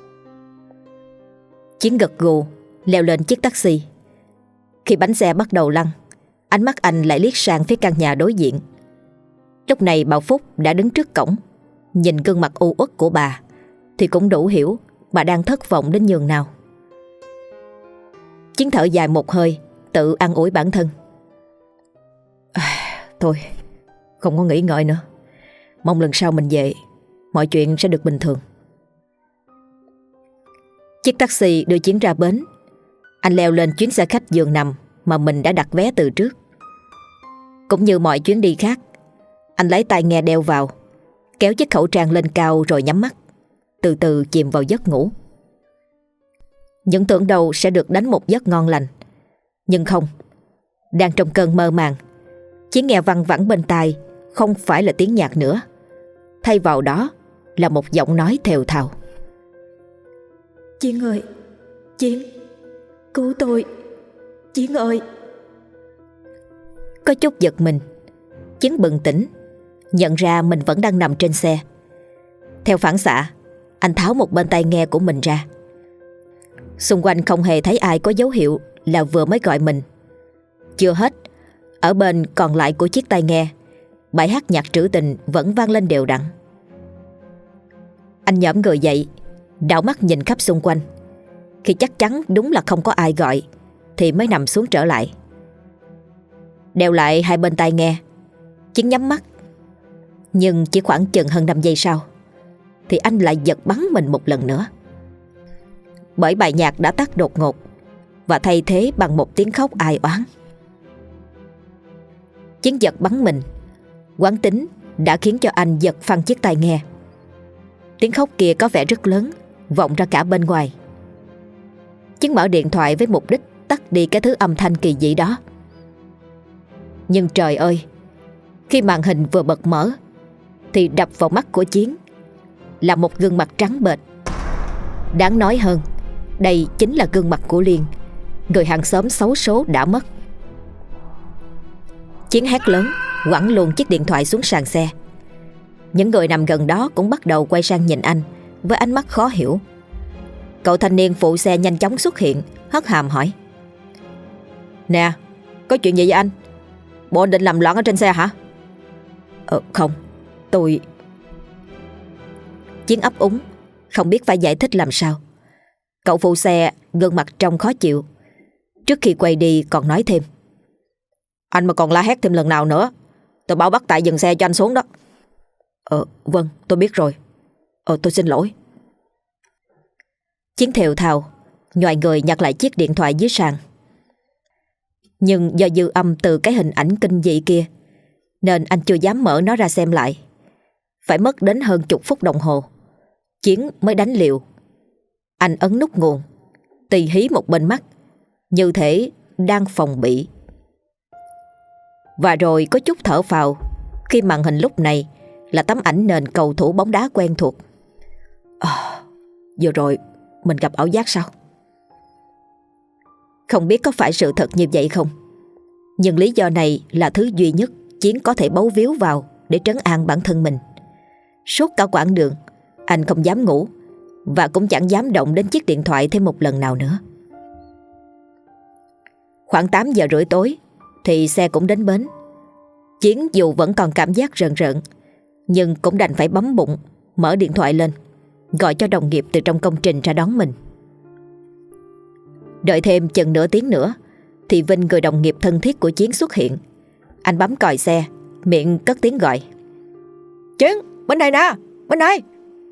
Speaker 1: Chiến gật gù leo lên chiếc taxi. Khi bánh xe bắt đầu lăn, ánh mắt anh lại liếc sang phía căn nhà đối diện. Lúc này bà Phúc đã đứng trước cổng. Nhìn gương mặt u uất của bà thì cũng đủ hiểu bà đang thất vọng đến nhường nào. Chiến thở dài một hơi, tự an ủi bản thân:
Speaker 2: Thôi, không có nghĩ ngợi nữa. Mong lần sau mình về mọi chuyện sẽ được bình thường.
Speaker 1: Chiếc taxi đưa Chiến ra bến. Anh leo lên chuyến xe khách giường nằm mà mình đã đặt vé từ trước. Cũng như mọi chuyến đi khác, anh lấy tai nghe đeo vào, kéo chiếc khẩu trang lên cao rồi nhắm mắt, từ từ chìm vào giấc ngủ. Những tưởng đâu sẽ được đánh một giấc ngon lành, nhưng không. Đang trong cơn mơ màng, Chiến nghe văng vẳng bên tai không phải là tiếng nhạc nữa. Thay vào đó là một giọng nói thều thào:
Speaker 3: Chiến ơi, Chiến, cứu tôi, Chiến ơi.
Speaker 1: Có chút giật mình, Chiến bừng tỉnh, nhận ra mình vẫn đang nằm trên xe. Theo phản xạ, anh tháo một bên tai nghe của mình ra. Xung quanh không hề thấy ai có dấu hiệu là vừa mới gọi mình. Chưa hết, ở bên còn lại của chiếc tai nghe, bài hát nhạc trữ tình vẫn vang lên đều đặn. Anh nhõm người dậy, đảo mắt nhìn khắp xung quanh. Khi chắc chắn đúng là không có ai gọi thì mới nằm xuống trở lại. Đeo lại hai bên tai nghe, Chiến nhắm mắt. Nhưng chỉ khoảng chừng hơn 5 giây sau thì anh lại giật bắn mình một lần nữa. Bởi bài nhạc đã tắt đột ngột và thay thế bằng một tiếng khóc ai oán. Chiến giật bắn mình, quán tính đã khiến cho anh giật phăng chiếc tai nghe. Tiếng khóc kia có vẻ rất lớn, vọng ra cả bên ngoài. Chiến mở điện thoại với mục đích tắt đi cái thứ âm thanh kỳ dị đó. Nhưng trời ơi, khi màn hình vừa bật mở thì đập vào mắt của Chiến là một gương mặt trắng bệch. Đáng nói hơn, đây chính là gương mặt của Liên, người hàng xóm xấu số đã mất. Chiến hét lớn, quẳng luôn chiếc điện thoại xuống sàn xe. Những người nằm gần đó cũng bắt đầu quay sang nhìn anh với ánh mắt khó hiểu. Cậu thanh niên phụ xe nhanh chóng xuất hiện, hất hàm hỏi:
Speaker 2: Nè, có chuyện gì vậy anh? Bộ anh định làm loạn ở trên xe hả?
Speaker 1: Không, tôi... Chiến ấp úng, không biết phải giải thích làm sao. Cậu phụ xe gương mặt trông khó chịu. Trước khi quay đi còn nói thêm:
Speaker 2: Anh mà còn la hét thêm lần nào nữa, tôi bảo bắt tại dừng xe cho anh xuống đó.
Speaker 1: Vâng, tôi biết rồi.
Speaker 2: Tôi xin lỗi.
Speaker 1: Chiến thều thào nhoài người nhặt lại chiếc điện thoại dưới sàn. Nhưng do dư âm từ cái hình ảnh kinh dị kia nên anh chưa dám mở nó ra xem lại. Phải mất đến hơn chục phút đồng hồ Chiến mới đánh liều. Anh ấn nút nguồn, tì hí một bên mắt, như thể đang phòng bị. Và rồi có chút thở phào khi màn hình lúc này là tấm ảnh nền cầu thủ bóng đá quen thuộc.
Speaker 2: Vừa rồi mình gặp ảo giác sao?
Speaker 1: Không biết có phải sự thật như vậy không, nhưng lý do này là thứ duy nhất Chiến có thể bấu víu vào để trấn an bản thân mình. Suốt cả quãng đường anh không dám ngủ và cũng chẳng dám động đến chiếc điện thoại thêm một lần nào nữa. Khoảng 8 giờ rưỡi tối thì xe cũng đến bến. Chiến dù vẫn còn cảm giác rờn rợn nhưng cũng đành phải bấm bụng mở điện thoại lên. gọi cho đồng nghiệp từ trong công trình ra đón mình. Đợi thêm chừng nửa tiếng nữa thì Vinh, người đồng nghiệp thân thiết của Chiến, xuất hiện. Anh bấm còi xe, miệng cất tiếng gọi:
Speaker 2: Chiến, bên này nè, bên này.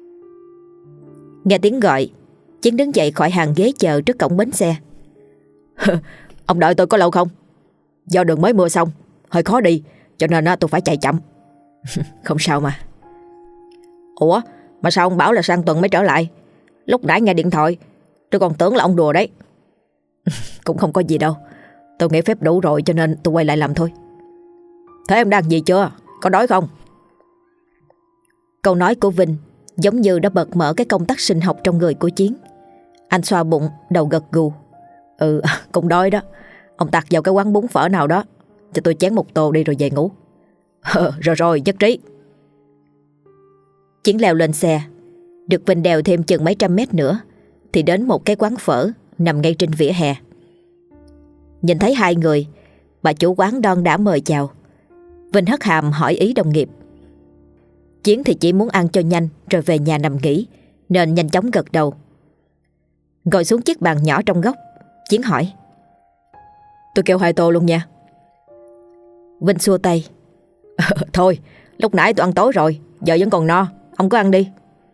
Speaker 1: Nghe tiếng gọi, Chiến đứng dậy khỏi hàng ghế chờ trước cổng bến xe.
Speaker 2: Ông đợi tôi có lâu không? Do đường mới mưa xong, hơi khó đi, cho nên tôi phải chạy chậm.
Speaker 1: Không sao mà.
Speaker 2: Ủa, mà sao ông bảo là sang tuần mới trở lại? Lúc nãy nghe điện thoại, tôi còn tưởng là ông đùa đấy.
Speaker 1: Cũng không có gì đâu, tôi nghỉ phép đủ rồi cho nên tôi quay lại làm thôi.
Speaker 2: Thế em đang gì chưa? Có đói không?
Speaker 1: Câu nói của Vinh giống như đã bật mở cái công tắc sinh học trong người của Chiến. Anh xoa bụng, đầu gật gù.
Speaker 2: Cũng đói đó. Ông tạt vào cái quán bún phở nào đó, cho tôi chén một tô đi rồi về ngủ. Rồi, nhất trí.
Speaker 1: Chiến leo lên xe, được Vinh đèo thêm chừng mấy trăm mét nữa thì đến một cái quán phở nằm ngay trên vỉa hè. Nhìn thấy hai người, bà chủ quán đon đã mời chào. Vinh hất hàm hỏi ý đồng nghiệp. Chiến thì chỉ muốn ăn cho nhanh rồi về nhà nằm nghỉ, nên nhanh chóng gật đầu. Ngồi xuống chiếc bàn nhỏ trong góc, Chiến hỏi:
Speaker 2: Tôi kêu 2 tô luôn nha.
Speaker 1: Vinh xua tay:
Speaker 2: Thôi, lúc nãy tôi ăn tối rồi, giờ vẫn còn no, ông cứ ăn đi.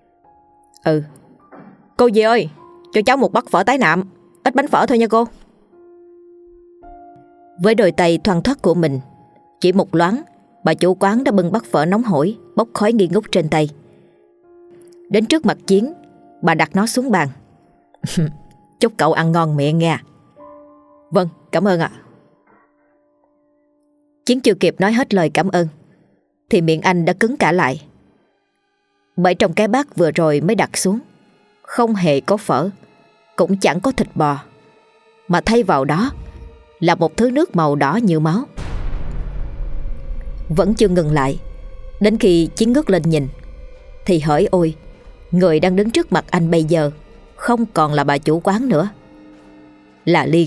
Speaker 2: Cô dì ơi, cho cháu một bát phở tái nạm, ít bánh phở thôi nha cô.
Speaker 1: Với đôi tay thoăn thoắt của mình, chỉ một loáng, bà chủ quán đã bưng bát phở nóng hổi bốc khói nghi ngút trên tay. Đến trước mặt Chiến, bà đặt nó xuống bàn.
Speaker 2: Chúc cậu ăn ngon miệng nha. Vâng, cảm ơn ạ.
Speaker 1: Chiến chưa kịp nói hết lời cảm ơn thì miệng anh đã cứng cả lại. Bởi trong cái bát vừa rồi mới đặt xuống không hề có phở, cũng chẳng có thịt bò, mà thay vào đó là một thứ nước màu đỏ như máu. Vẫn chưa ngừng lại, đến khi Chiến ngước lên nhìn thì hỡi ôi, người đang đứng trước mặt anh bây giờ không còn là bà chủ quán nữa, là Liên.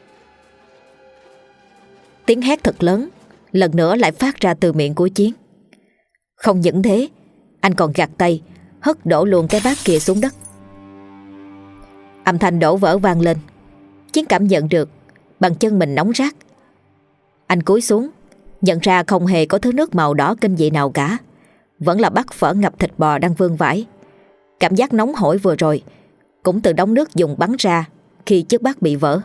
Speaker 1: Tiếng hét thật lớn lần nữa lại phát ra từ miệng của Chiến. Không những thế, anh còn gạt tay hất đổ luôn cái bát kia xuống đất. Âm thanh đổ vỡ vang lên. Chiến cảm nhận được bàn chân mình nóng rát. Anh cúi xuống, nhận ra không hề có thứ nước màu đỏ kinh dị nào cả, vẫn là bát phở ngập thịt bò đang vương vãi. Cảm giác nóng hổi vừa rồi cũng từ đống nước dùng bắn ra khi chiếc bát bị vỡ.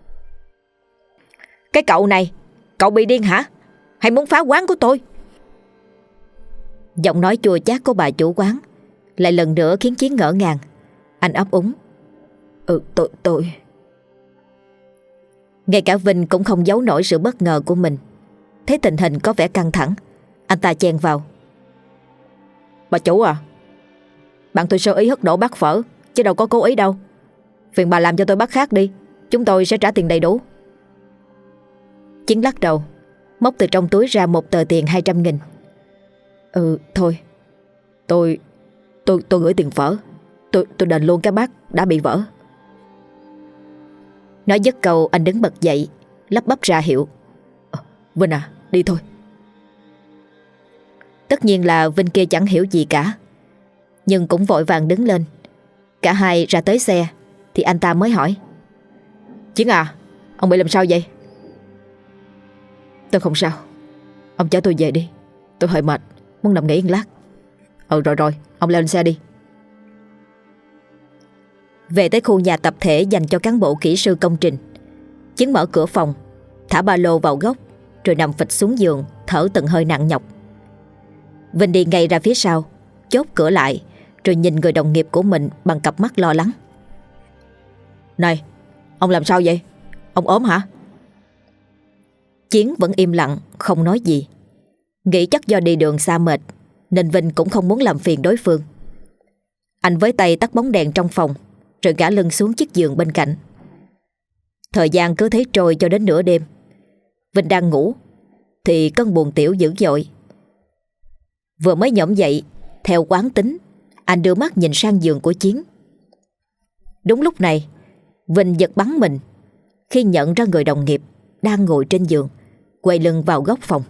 Speaker 2: Cái cậu này, cậu bị điên hả? Hay muốn phá quán của tôi?
Speaker 1: Giọng nói chua chát của bà chủ quán lại lần nữa khiến Chiến ngỡ ngàng. Anh ấp úng:
Speaker 2: Tôi...
Speaker 1: Ngay cả Vinh cũng không giấu nổi sự bất ngờ của mình. Thấy tình hình có vẻ căng thẳng, anh ta chen vào:
Speaker 2: Bà chủ à, bạn tôi sơ ý hất đổ bát phở, chứ đâu có cố ý đâu. Phiền bà làm cho tôi bát khác đi, chúng tôi sẽ trả tiền đầy đủ.
Speaker 1: Chiến lắc đầu, móc từ trong túi ra một tờ tiền 200.000.
Speaker 2: Thôi, tôi gửi tiền phở. Tôi đền luôn cái bát đã bị vỡ.
Speaker 1: Nói dứt câu, anh đứng bật dậy, lắp bắp ra hiệu:
Speaker 2: Vinh à, đi thôi.
Speaker 1: Tất nhiên là Vinh kia chẳng hiểu gì cả, nhưng cũng vội vàng đứng lên. Cả hai ra tới xe thì anh ta mới hỏi:
Speaker 2: Chiến à, ông bị làm sao vậy?
Speaker 1: Tôi không sao, ông chở tôi về đi, tôi hơi mệt, muốn nằm nghỉ một lát.
Speaker 2: Rồi, ông lên xe đi.
Speaker 1: Về tới khu nhà tập thể dành cho cán bộ kỹ sư công trình, Chiến mở cửa phòng, thả ba lô vào góc, rồi nằm phịch xuống giường, thở từng hơi nặng nhọc. Vinh đi ngay ra phía sau, chốt cửa lại, rồi nhìn người đồng nghiệp của mình bằng cặp mắt lo lắng.
Speaker 2: Này, ông làm sao vậy? Ông ốm hả?
Speaker 1: Chiến vẫn im lặng, không nói gì. Nghĩ chắc do đi đường xa mệt, nên Vinh cũng không muốn làm phiền đối phương. Anh với tay tắt bóng đèn trong phòng, rồi ngã lưng xuống chiếc giường bên cạnh. Thời gian cứ thế trôi cho đến nửa đêm. Vinh đang ngủ thì cơn buồn tiểu dữ dội. Vừa mới nhổm dậy, theo quán tính, anh đưa mắt nhìn sang giường của Chiến. Đúng lúc này, Vinh giật bắn mình khi nhận ra người đồng nghiệp đang ngồi trên giường, quay lưng vào góc phòng.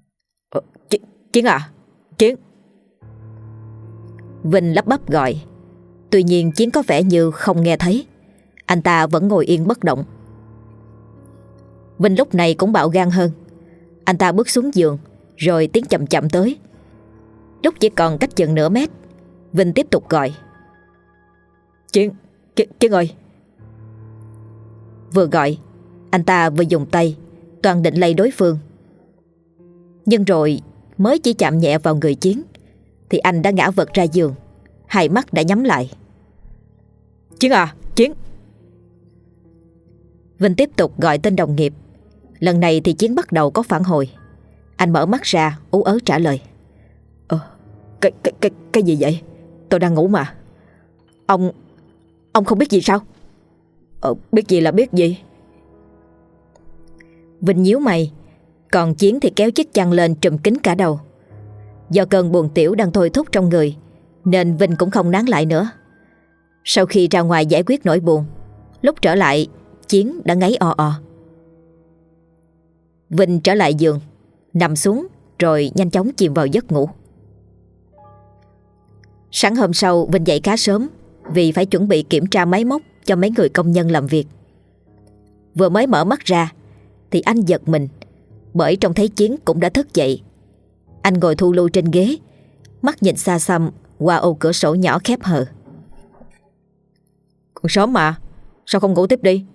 Speaker 2: Chiến à, Chiến.
Speaker 1: Vinh lắp bắp gọi, Tuy nhiên Chiến có vẻ như không nghe thấy. Anh ta vẫn ngồi yên bất động. Vinh lúc này cũng bạo gan hơn. Anh ta bước xuống giường rồi tiến chậm chậm tới. Lúc chỉ còn cách chừng nửa mét, Vinh tiếp tục gọi: Chiến ơi. Vừa gọi, anh ta vừa dùng tay toàn định lay đối phương. Nhưng rồi mới chỉ chạm nhẹ vào người Chiến thì anh đã ngã vật ra giường, hai mắt đã nhắm lại. Chiến à, Chiến. Vinh tiếp tục gọi tên đồng nghiệp. Lần này thì Chiến bắt đầu có phản hồi. Anh mở mắt ra ú ớ trả lời: Cái gì vậy? Tôi đang ngủ mà. Ông không biết gì sao? Biết gì là biết gì? Vinh nhíu mày, còn Chiến thì kéo chiếc chăn lên trùm kín cả đầu. Do cơn buồn tiểu đang thôi thúc trong người nên Vinh cũng không nán lại nữa. Sau khi ra ngoài giải quyết nỗi buồn, lúc trở lại Chiến đã ngáy o o. Vinh trở lại giường, nằm xuống rồi nhanh chóng chìm vào giấc ngủ. Sáng hôm sau Vinh dậy khá sớm vì phải chuẩn bị kiểm tra máy móc cho mấy người công nhân làm việc. Vừa mới mở mắt ra thì anh giật mình bởi trông thấy Chiến cũng đã thức dậy. Anh ngồi thu lu trên ghế, mắt nhìn xa xăm qua ô cửa sổ nhỏ khép hờ. Còn sớm mà, sao không ngủ tiếp đi?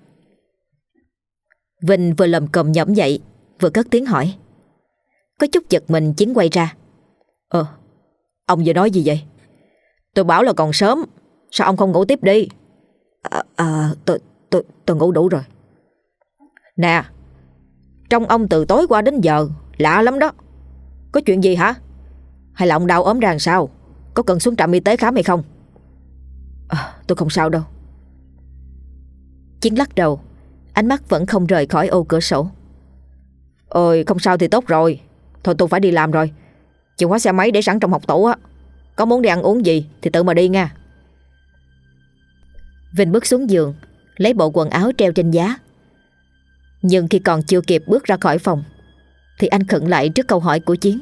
Speaker 1: Vinh vừa lầm cồm nhõm dậy vừa cất tiếng hỏi. Có chút giật mình, Chiến quay ra. Ông vừa nói gì vậy? Tôi bảo là còn sớm, sao ông không ngủ tiếp đi? Tôi ngủ đủ rồi. Nè, trông ông từ tối qua đến giờ lạ lắm đó. Có chuyện gì hả? Hay là ông đau ốm ra làm sao? Có cần xuống trạm y tế khám hay không? Tôi không sao đâu. Chiến lắc đầu, ánh mắt vẫn không rời khỏi ô cửa sổ. Ôi không sao thì tốt rồi. Thôi tôi phải đi làm rồi. Chìa khóa xe máy để sẵn trong hộc tủ á. Có muốn đi ăn uống gì thì tự mà đi nha. Vinh bước xuống giường, lấy bộ quần áo treo trên giá. Nhưng khi còn chưa kịp bước ra khỏi phòng thì anh khựng lại trước câu hỏi của Chiến.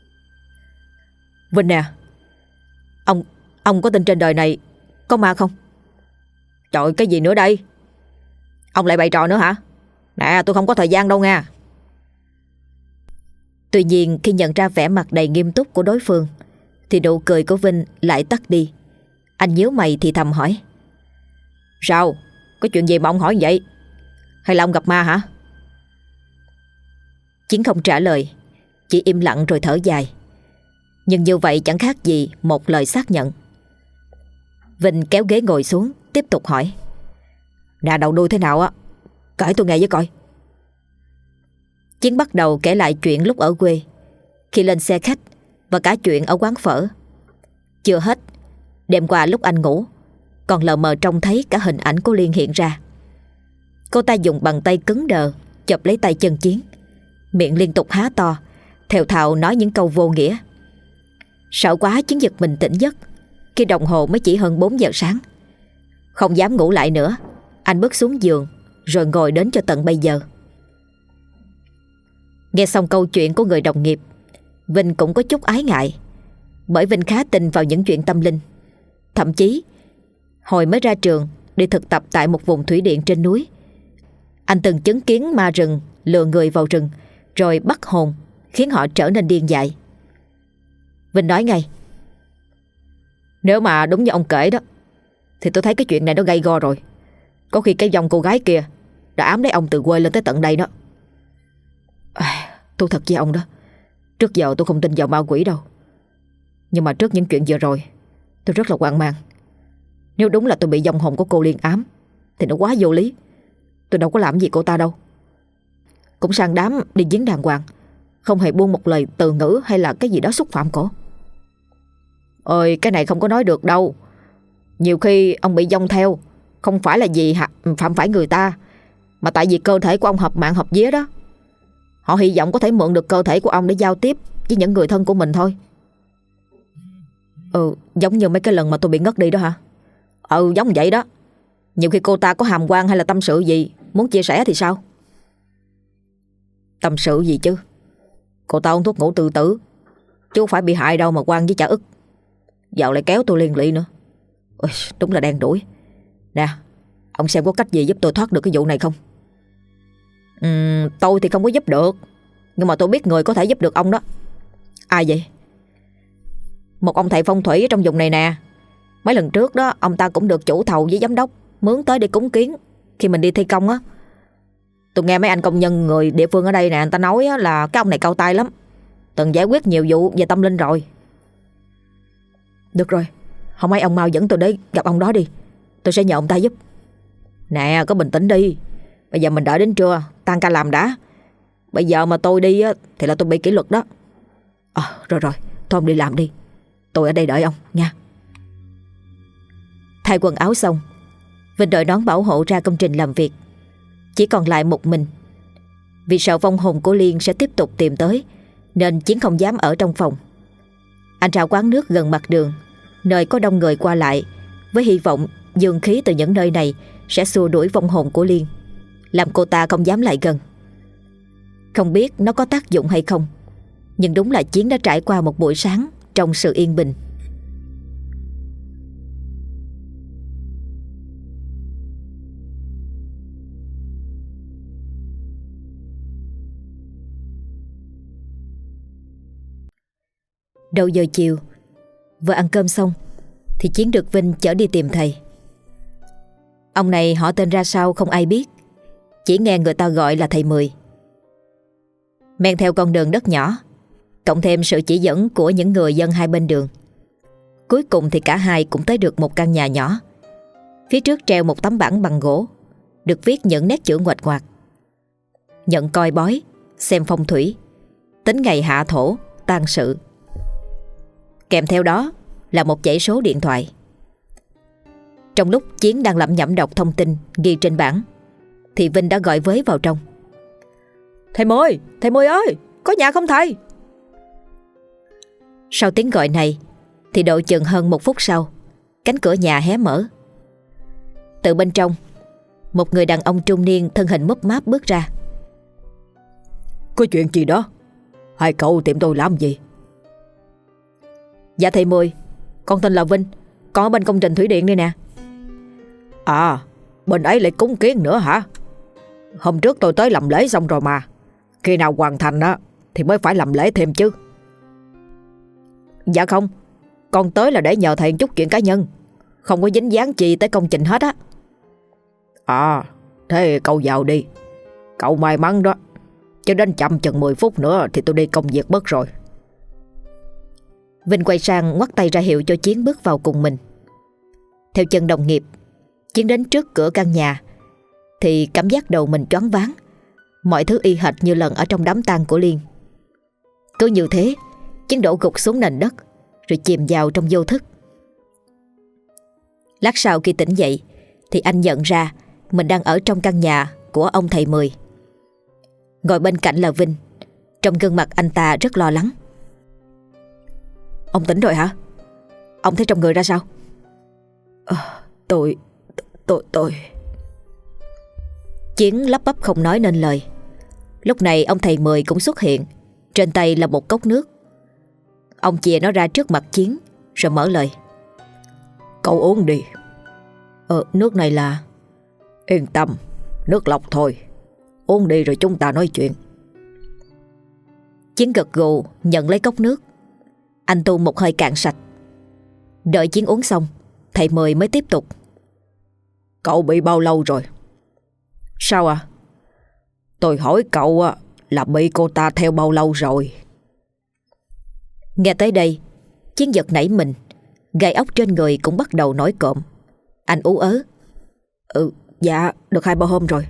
Speaker 1: Vinh nè, ông có tin trên đời này có ma không? Trời, cái gì nữa đây? Ông lại bày trò nữa hả? Nè, tôi không có thời gian đâu nha. Tuy nhiên khi nhận ra vẻ mặt đầy nghiêm túc của đối phương thì nụ cười của Vinh lại tắt đi. Anh nhíu mày thì thầm hỏi: Sao? Có chuyện gì mà ông hỏi vậy? Hay là ông gặp ma hả? Chiến không trả lời, chỉ im lặng rồi thở dài. Nhưng như vậy chẳng khác gì một lời xác nhận. Vinh kéo ghế ngồi xuống, tiếp tục hỏi: Nè, đầu đuôi thế nào á? Kể tôi nghe với coi. Chiến bắt đầu kể lại chuyện lúc ở quê, khi lên xe khách và cả chuyện ở quán phở. Chưa hết, đêm qua lúc anh ngủ còn lờ mờ trông thấy cả hình ảnh của Liên hiện ra. Cô ta dùng bàn tay cứng đờ chộp lấy tay chân Chiến, miệng liên tục há to, thều thào nói những câu vô nghĩa. Sợ quá, Chiến giật mình tỉnh giấc khi đồng hồ mới chỉ hơn 4 giờ sáng. Không dám ngủ lại nữa, anh bước xuống giường rồi ngồi đến cho tận bây giờ. Nghe xong câu chuyện của người đồng nghiệp, Vinh cũng có chút ái ngại, bởi Vinh khá tin vào những chuyện tâm linh. Thậm chí hồi mới ra trường đi thực tập tại một vùng thủy điện trên núi, anh từng chứng kiến ma rừng lừa người vào rừng rồi bắt hồn, khiến họ trở nên điên dại. Vinh nói ngay: Nếu mà đúng như ông kể đó thì tôi thấy cái chuyện này nó gay go rồi. Có khi cái dòng cô gái kia đã ám lấy ông từ quê lên tới tận đây đó. Tôi thật với ông đó, trước giờ tôi không tin vào ma quỷ đâu. Nhưng mà trước những chuyện vừa rồi, tôi rất là hoang mang. Nếu đúng là tôi bị vong hồn của cô Liên ám thì nó quá vô lý. Tôi đâu có làm gì cô ta đâu. Cũng sang đám đi giếng đàng hoàng, không hề buông một lời từ ngữ hay là cái gì đó xúc phạm cổ. Ôi, cái này không có nói được đâu. Nhiều khi ông bị vong theo không phải là vì phạm phải người ta, mà tại vì cơ thể của ông hợp mạng hợp vía đó. Họ hy vọng có thể mượn được cơ thể của ông để giao tiếp với những người thân của mình thôi. Giống như mấy cái lần mà tôi bị ngất đi đó hả? Giống vậy đó. Nhiều khi cô ta có hàm quan hay là tâm sự gì muốn chia sẻ thì sao? Tâm sự gì chứ? Cô ta uống thuốc ngủ tự tử, chứ không phải bị hại đâu mà quan với chả ức. Dạo lại kéo tôi liên lụy nữa.
Speaker 2: Ôi, đúng là đen đủi. Nè, ông xem có cách gì giúp tôi thoát được cái vụ này không? Tôi thì không có giúp được, nhưng mà tôi biết người có thể giúp được ông đó. Ai vậy? Một ông thầy phong thủy ở trong vùng này nè. Mấy lần trước đó ông ta cũng được chủ thầu với giám đốc mướn tới để cúng kiến khi mình đi thi công á. Tôi nghe mấy anh công nhân người địa phương ở đây nè, người ta nói á, là cái ông này cao tay lắm, từng giải quyết nhiều vụ về tâm linh rồi. Được rồi, không mấy ông mau dẫn tôi đến gặp ông đó đi, tôi sẽ nhờ ông ta giúp. Nè, có bình tĩnh đi. Bây giờ mình đợi đến trưa tan ca làm đã. Bây giờ mà tôi đi á, thì là tôi bị kỷ luật đó. Rồi thôi ông đi làm đi, tôi ở đây đợi ông nha.
Speaker 1: Thay quần áo xong, Vinh đội nón bảo hộ ra công trình làm việc. Chỉ còn lại một mình. Vì sợ vong hồn của Liên sẽ tiếp tục tìm tới, nên Chiến không dám ở trong phòng. Anh ra quán nước gần mặt đường, nơi có đông người qua lại, với hy vọng dương khí từ những nơi này sẽ xua đuổi vong hồn của Liên, làm cô ta không dám lại gần. Không biết nó có tác dụng hay không, nhưng đúng là Chiến đã trải qua một buổi sáng trong sự yên bình. Đầu giờ chiều, vừa ăn cơm xong thì Chiến được Vinh chở đi tìm thầy. Ông này họ tên ra sao không ai biết, chỉ nghe người ta gọi là thầy Mười. Men theo con đường đất nhỏ, cộng thêm sự chỉ dẫn của những người dân hai bên đường, cuối cùng thì cả hai cũng tới được một căn nhà nhỏ. Phía trước treo một tấm bảng bằng gỗ, được viết những nét chữ ngoạch ngoạc: nhận coi bói, xem phong thủy, tính ngày hạ thổ, tang sự. Kèm theo đó là một dãy số điện thoại. Trong lúc Chiến đang lẩm nhẩm đọc thông tin ghi trên bảng thì Vinh đã gọi với vào trong.
Speaker 2: Thầy Mười ơi, có nhà không thầy?
Speaker 1: Sau tiếng gọi này thì độ chừng hơn một phút sau, cánh cửa nhà hé mở. Từ bên trong, một người đàn ông trung niên thân hình múp máp bước ra.
Speaker 2: Có chuyện gì đó? Hai cậu tìm tôi làm gì?
Speaker 1: Dạ thầy Mười, con tên là Vinh, con ở bên công trình thủy điện đây nè.
Speaker 2: À, bên ấy lại cúng kiến nữa hả? Hôm trước tôi tới làm lễ xong rồi mà. Khi nào hoàn thành á thì mới phải làm lễ thêm chứ.
Speaker 1: Dạ không, con tới là để nhờ thầy chút chuyện cá nhân, không có dính dáng gì tới công trình hết á.
Speaker 2: À, thế cậu vào đi. Cậu may mắn đó, chứ đến chậm chừng 10 phút nữa thì tôi đi công việc mất rồi.
Speaker 1: Vinh quay sang ngoắt tay ra hiệu cho Chiến bước vào cùng mình. Theo chân đồng nghiệp, Chiến đến trước cửa căn nhà thì cảm giác đầu mình choáng váng. Mọi thứ y hệt như lần ở trong đám tang của Liên. Cứ như thế, Chiến đổ gục xuống nền đất rồi chìm vào trong vô thức. Lát sau khi tỉnh dậy thì anh nhận ra mình đang ở trong căn nhà của ông thầy Mười. Ngồi bên cạnh là Vinh. Trong gương mặt anh ta rất lo lắng.
Speaker 2: Ông tỉnh rồi hả? Ông thấy trong người ra sao? Tôi...
Speaker 1: Chiến lắp bắp không nói nên lời. Lúc này ông thầy Mười cũng xuất hiện. Trên tay là một cốc nước. Ông chìa nó ra trước mặt Chiến rồi mở lời.
Speaker 2: Cậu uống đi.
Speaker 1: Nước này là...
Speaker 2: Yên tâm, nước lọc thôi. Uống đi rồi chúng ta nói chuyện.
Speaker 1: Chiến gật gù nhận lấy cốc nước. Anh tu một hơi cạn sạch. Đợi Chiến uống xong, thầy Mười mới tiếp tục.
Speaker 2: Cậu bị bao lâu rồi?
Speaker 1: Sao ạ?
Speaker 2: Tôi hỏi cậu là bị cô ta theo bao lâu rồi?
Speaker 1: Nghe tới đây, Chiến giật nảy mình. Gai ốc trên người cũng bắt đầu nổi cộm. Anh ú ớ.
Speaker 2: Dạ, được 2-3 hôm rồi.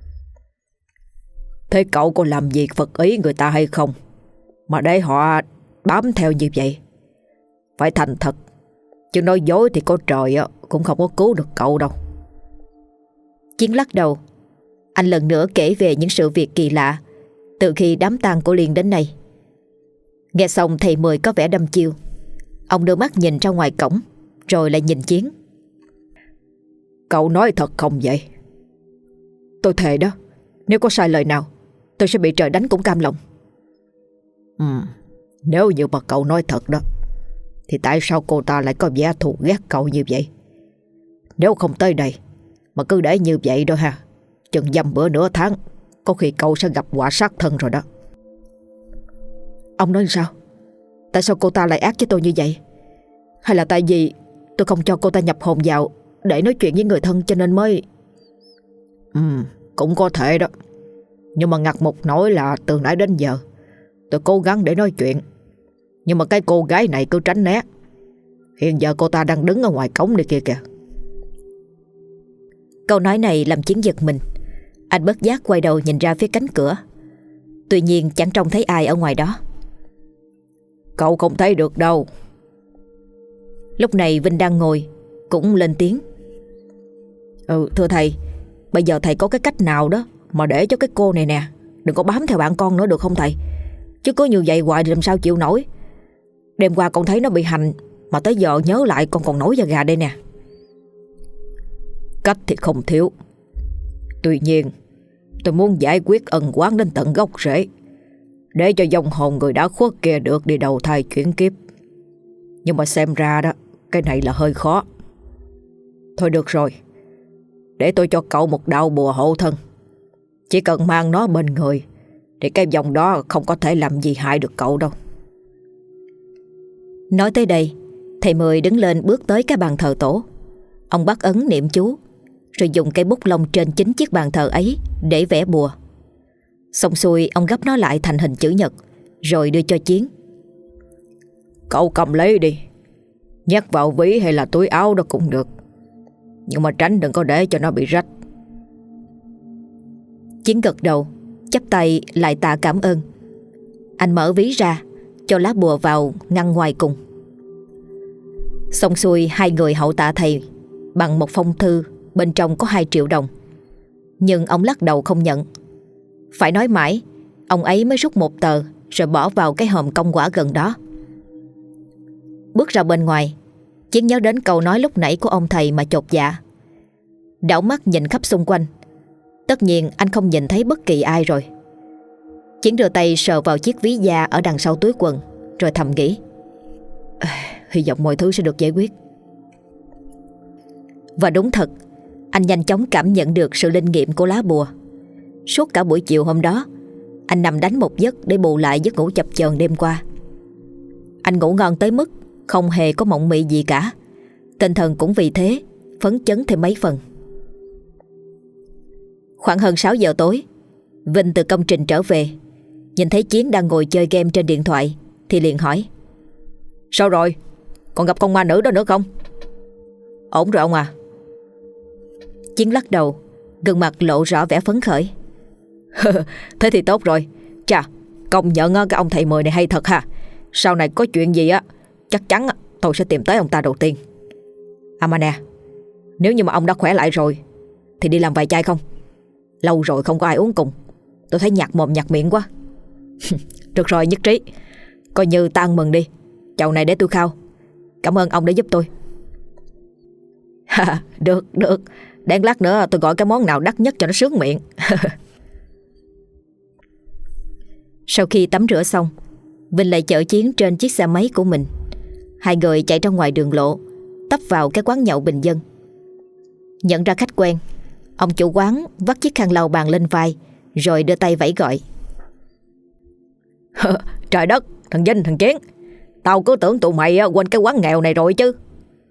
Speaker 2: Thế cậu có làm việc phật ý người ta hay không mà để họ bám theo như vậy? Phải thành thật, chứ nói dối thì có trời cũng không có cứu được cậu đâu.
Speaker 1: Chiến lắc đầu. Anh lần nữa kể về những sự việc kỳ lạ từ khi đám tang của Liên đến nay. Nghe xong thầy Mười có vẻ đăm chiêu. Ông đưa mắt nhìn ra ngoài cổng rồi lại nhìn Chiến.
Speaker 2: Cậu nói thật không vậy? Tôi thề đó, nếu có sai lời nào tôi sẽ bị trời đánh cũng cam lòng. Nếu như mà cậu nói thật đó thì tại sao cô ta lại có vẻ thù ghét cậu như vậy? Nếu không tới đây mà cứ để như vậy đó ha, chừng dăm bữa nửa tháng có khi cậu sẽ gặp quả sát thân rồi đó.
Speaker 3: Ông nói sao? Tại sao cô ta lại ác với tôi như vậy? Hay là tại vì tôi không cho cô ta nhập hồn vào để nói chuyện với người thân cho nên mới...
Speaker 2: Cũng có thể đó. Nhưng mà ngặt một nỗi là từ nãy đến giờ tôi cố gắng để nói chuyện, nhưng mà cái cô gái này cứ tránh né. Hiện giờ cô ta đang đứng ở ngoài cổng đi kia kìa.
Speaker 1: Câu nói này làm Chiến giật mình. Anh bất giác quay đầu nhìn ra phía cánh cửa. Tuy nhiên chẳng trông thấy ai ở ngoài đó.
Speaker 2: Cậu không thấy được đâu.
Speaker 1: Lúc này Vinh đang ngồi cũng lên tiếng.
Speaker 3: Thưa thầy, bây giờ thầy có cái cách nào đó mà để cho cái cô này nè đừng có bám theo bạn con nữa được không thầy? Chứ cứ như vậy hoài thì làm sao chịu nổi. Đêm qua con thấy nó bị hành mà tới giờ nhớ lại con còn nổi da gà đây nè.
Speaker 2: Cách thì không thiếu. Tuy nhiên tôi muốn giải quyết ân oán đến tận gốc rễ, để cho vong hồn người đã khuất kia được đi đầu thai chuyển kiếp. Nhưng mà xem ra đó, cái này là hơi khó. Thôi được rồi, để tôi cho cậu một đạo bùa hộ thân. Chỉ cần mang nó bên người thì cái vong đó không có thể làm gì hại được cậu đâu.
Speaker 1: Nói tới đây, thầy Mười đứng lên bước tới cái bàn thờ tổ. Ông bắt ấn niệm chú, rồi dùng cây bút lông trên chính chiếc bàn thờ ấy để vẽ bùa. Xong xuôi ông gấp nó lại thành hình chữ nhật, rồi đưa cho Chiến.
Speaker 2: Cậu cầm lấy đi, nhét vào ví hay là túi áo đó cũng được, nhưng mà tránh đừng có để cho nó bị rách.
Speaker 1: Chiến gật đầu, chắp tay lại tạ cảm ơn. Anh mở ví ra, cho lá bùa vào ngăn ngoài cùng. Xong xuôi hai người hậu tạ thầy bằng một phong thư, bên trong có 2 triệu đồng. Nhưng ông lắc đầu không nhận. Phải nói mãi, ông ấy mới rút một tờ rồi bỏ vào cái hòm công quả gần đó. Bước ra bên ngoài, Chiến nhớ đến câu nói lúc nãy của ông thầy mà chột dạ. Đảo mắt nhìn khắp xung quanh. Tất nhiên anh không nhìn thấy bất kỳ ai rồi. Chiến đưa tay sờ vào chiếc ví da ở đằng sau túi quần, rồi thầm nghĩ,
Speaker 3: hy vọng mọi thứ sẽ được giải quyết.
Speaker 1: Và đúng thật, anh nhanh chóng cảm nhận được sự linh nghiệm của lá bùa. Suốt cả buổi chiều hôm đó, anh nằm đánh một giấc để bù lại giấc ngủ chập chờn đêm qua. Anh ngủ ngon tới mức không hề có mộng mị gì cả. Tinh thần cũng vì thế phấn chấn thêm mấy phần. Khoảng hơn 6 giờ tối, Vinh từ công trình trở về, nhìn thấy Chiến đang ngồi chơi game trên điện thoại thì liền hỏi,
Speaker 2: sao rồi? Còn gặp con ma nữ đó nữa không?
Speaker 3: Ổn rồi ông à.
Speaker 1: Chiến lắc đầu, gương mặt lộ rõ vẻ phấn khởi.
Speaker 3: Thế thì tốt rồi. Chà, công nhận cái ông thầy Mười này hay thật ha. Sau này có chuyện gì á, chắc chắn tôi sẽ tìm tới ông ta đầu tiên. À mà nè, nếu như mà ông đã khỏe lại rồi thì đi làm vài chai không? Lâu rồi không có ai uống cùng, tôi thấy nhạt mồm nhạt miệng quá. Được rồi, nhất trí. Coi như ta ăn mừng đi. Chầu này để tôi khao. Cảm ơn ông đã giúp tôi. Được. Đáng lát nữa tôi gọi cái món nào đắt nhất cho nó sướng miệng.
Speaker 1: Sau khi tắm rửa xong, Vinh lại chở Chiến trên chiếc xe máy của mình. Hai người chạy ra ngoài đường lộ, tấp vào cái quán nhậu bình dân. Nhận ra khách quen, ông chủ quán vắt chiếc khăn lau bàn lên vai, rồi đưa tay vẫy gọi.
Speaker 2: Trời đất, thằng Vinh, thằng Chiến, tao cứ tưởng tụi mày quên cái quán nghèo này rồi chứ.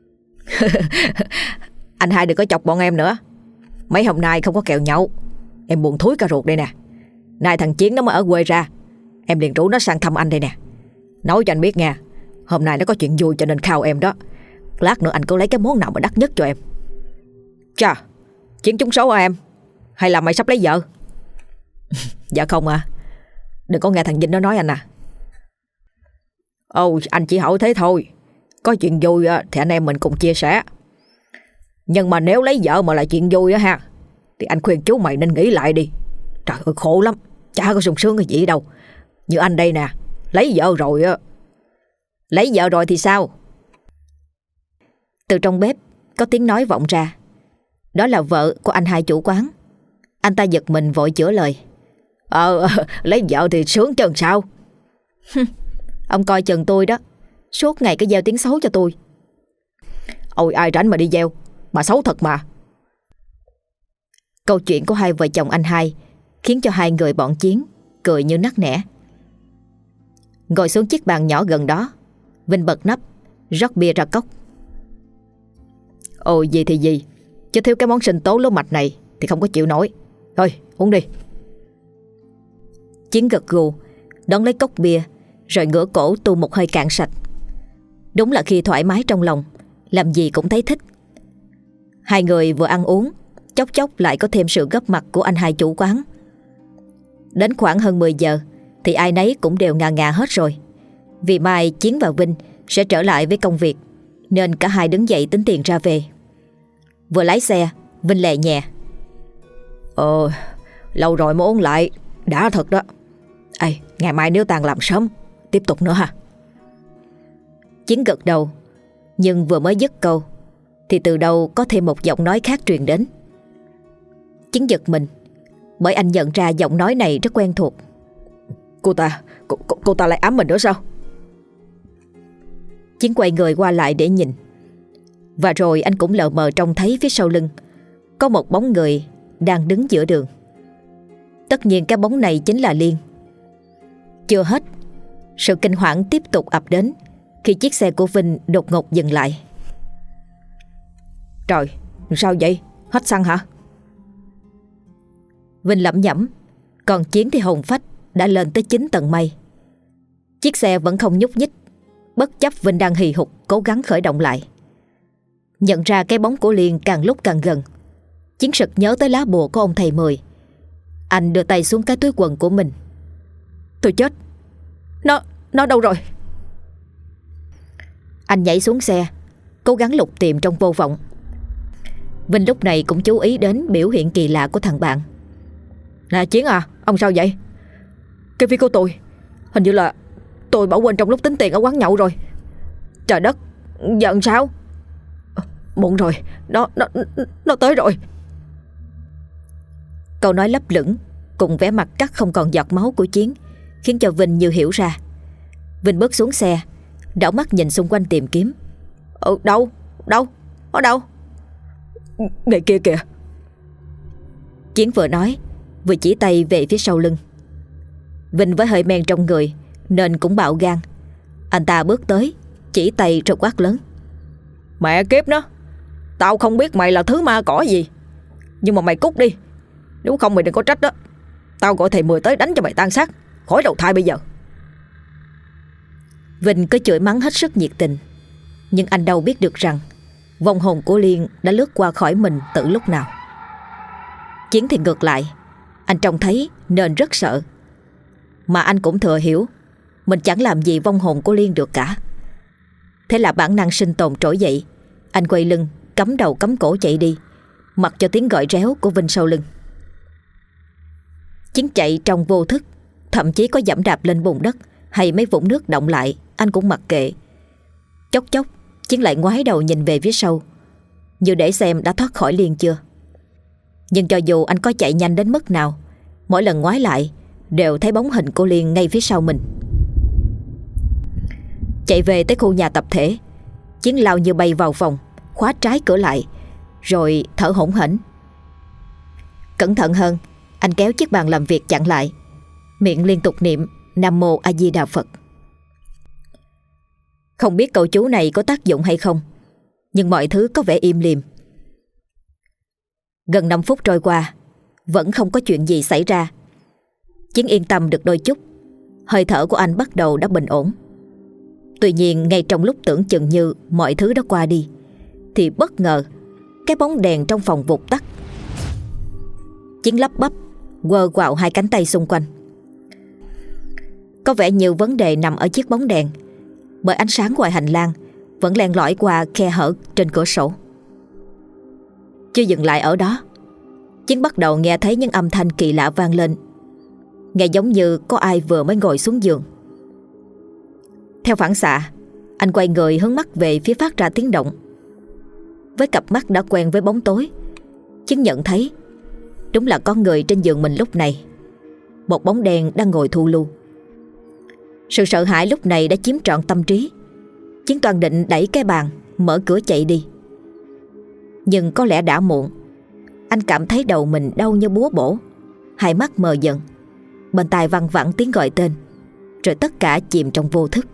Speaker 3: Anh hai đừng có chọc bọn em nữa. Mấy hôm nay không có kèo nhậu, em buồn thúi cả ruột đây nè. Nay thằng Chiến nó mới ở quê ra, em liền rủ nó sang thăm anh đây nè. Nói cho anh biết nha, hôm nay nó có chuyện vui cho nên khao em đó. Lát nữa anh cứ lấy cái món nào mà đắt nhất cho em.
Speaker 2: Chà, Chiến trúng số hả em? Hay là mày sắp lấy vợ?
Speaker 3: Dạ không à. Đừng có nghe thằng Vinh nó nói anh à.
Speaker 2: Ồ, anh chỉ hỏi thế thôi. Có chuyện vui thì anh em mình cùng chia sẻ. Nhưng mà nếu lấy vợ mà là chuyện vui á ha, thì anh khuyên chú mày nên nghĩ lại đi. Trời ơi khổ lắm, chả có sung sướng cái gì đâu. Như anh đây nè, lấy vợ rồi á.
Speaker 3: Lấy vợ rồi thì sao?
Speaker 1: Từ trong bếp có tiếng nói vọng ra. Đó là vợ của anh hai chủ quán. Anh ta giật mình vội chữa lời.
Speaker 2: Lấy vợ thì sướng chứ sao?
Speaker 1: Ông coi chừng tôi đó, suốt ngày cái gieo tiếng xấu cho tôi.
Speaker 2: Ôi ai rảnh mà đi gieo.
Speaker 3: Bà xấu thật mà.
Speaker 1: Câu chuyện của hai vợ chồng anh hai khiến cho hai người bọn Chiến cười như nắc nẻ. Ngồi xuống chiếc bàn nhỏ gần đó, Vinh bật nắp rót bia ra cốc.
Speaker 3: Ồ gì thì gì, chứ thiếu cái món sinh tố lúa mạch này thì không có chịu nổi. Thôi uống đi.
Speaker 1: Chiến gật gù đón lấy cốc bia, rồi ngửa cổ tu một hơi cạn sạch. Đúng là khi thoải mái trong lòng, làm gì cũng thấy thích. Hai người vừa ăn uống, chốc chốc lại có thêm sự góp mặt của anh hai chủ quán. Đến khoảng hơn 10 giờ thì ai nấy cũng đều ngà ngà hết rồi. Vì mai Chiến và Vinh sẽ trở lại với công việc, nên cả hai đứng dậy tính tiền ra về. Vừa lái xe, Vinh lẹ nhẹ:
Speaker 3: Lâu rồi mới uống lại, đã thật đó. Ê, ngày mai nếu tan làm sớm tiếp tục nữa ha.
Speaker 1: Chiến gật đầu, nhưng vừa mới dứt câu thì từ đâu có thêm một giọng nói khác truyền đến. Chiến giật mình, bởi anh nhận ra giọng nói này rất quen thuộc.
Speaker 3: Cô ta lại ám mình nữa sao?
Speaker 1: Chiến quay người qua lại để nhìn, và rồi anh cũng lờ mờ trông thấy phía sau lưng có một bóng người đang đứng giữa đường. Tất nhiên cái bóng này chính là Liên. Chưa hết, sự kinh hoàng tiếp tục ập đến khi chiếc xe của Vinh đột ngột dừng lại.
Speaker 3: Trời, sao vậy? Hết xăng hả?
Speaker 1: Vinh lẩm nhẩm, còn Chiến thì hồn phách đã lên tới 9 tầng mây. Chiếc xe vẫn không nhúc nhích, bất chấp Vinh đang hì hục cố gắng khởi động lại. Nhận ra cái bóng của Liên càng lúc càng gần, Chiến sực nhớ tới lá bùa của ông thầy Mười. Anh đưa tay xuống cái túi quần của mình.
Speaker 3: Tôi chết. Nó đâu rồi?
Speaker 1: Anh nhảy xuống xe, cố gắng lục tìm trong vô vọng. Vinh lúc này cũng chú ý đến biểu hiện kỳ lạ của thằng bạn.
Speaker 3: Nè Chiến à, ông sao vậy? Cái ví của tôi, hình như là tôi bỏ quên trong lúc tính tiền ở quán nhậu rồi. Trời đất, giờ làm sao? Muộn rồi, nó tới rồi.
Speaker 1: Câu nói lấp lửng cùng vẻ mặt cắt không còn giọt máu của Chiến khiến cho Vinh như hiểu ra. Vinh bước xuống xe, đảo mắt nhìn xung quanh tìm kiếm.
Speaker 3: Đâu? Ở đâu? Người kia kìa.
Speaker 1: Chiến vừa nói vừa chỉ tay về phía sau lưng. Vinh với hơi men trong người nên cũng bạo gan. Anh ta bước tới, chỉ tay rồi quát lớn:
Speaker 3: Mẹ kiếp nó, tao không biết mày là thứ ma cỏ gì, nhưng mà mày cút đi. Nếu không mày đừng có trách đó, tao gọi thầy Mười tới đánh cho mày tan xác, khỏi đầu thai bây giờ.
Speaker 1: Vinh cứ chửi mắng hết sức nhiệt tình, nhưng anh đâu biết được rằng vong hồn của Liên đã lướt qua khỏi mình từ lúc nào. Chiến thì ngược lại, anh trông thấy nên rất sợ. Mà anh cũng thừa hiểu mình chẳng làm gì vong hồn của Liên được cả. Thế là bản năng sinh tồn trỗi dậy, anh quay lưng, cắm đầu cắm cổ chạy đi, mặc cho tiếng gọi réo của Vinh sau lưng. Chiến chạy trong vô thức, thậm chí có giẫm đạp lên bùn đất hay mấy vũng nước động lại, anh cũng mặc kệ. Chốc chốc Chiến lại ngoái đầu nhìn về phía sau, như để xem đã thoát khỏi Liên chưa. Nhưng cho dù anh có chạy nhanh đến mức nào, mỗi lần ngoái lại đều thấy bóng hình của Liên ngay phía sau mình. Chạy về tới khu nhà tập thể, Chiến lao như bay vào phòng, khóa trái cửa lại, rồi thở hổn hển. Cẩn thận hơn, anh kéo chiếc bàn làm việc chặn lại, miệng liên tục niệm Nam Mô A Di Đà Phật. Không biết câu chú này có tác dụng hay không, nhưng mọi thứ có vẻ im lìm. Gần 5 phút trôi qua, vẫn không có chuyện gì xảy ra. Chiến yên tâm được đôi chút, hơi thở của anh bắt đầu đã bình ổn. Tuy nhiên ngay trong lúc tưởng chừng như mọi thứ đã qua đi, thì bất ngờ cái bóng đèn trong phòng vụt tắt. Chiến lắp bắp quơ quào hai cánh tay xung quanh. Có vẻ như vấn đề nằm ở chiếc bóng đèn, bởi ánh sáng ngoài hành lang vẫn len lỏi qua khe hở trên cửa sổ. Chưa dừng lại ở đó, Chiến bắt đầu nghe thấy những âm thanh kỳ lạ vang lên, nghe giống như có ai vừa mới ngồi xuống giường. Theo phản xạ, anh quay người hướng mắt về phía phát ra tiếng động. Với cặp mắt đã quen với bóng tối, Chiến nhận thấy đúng là con người trên giường mình lúc này. Một bóng đen đang ngồi thu lu. Sự sợ hãi lúc này đã chiếm trọn tâm trí. Chiến toàn định đẩy cái bàn, mở cửa chạy đi. Nhưng có lẽ đã muộn. Anh cảm thấy đầu mình đau như búa bổ, hai mắt mờ dần, bên tai văng vẳng tiếng gọi tên, rồi tất cả chìm trong vô thức.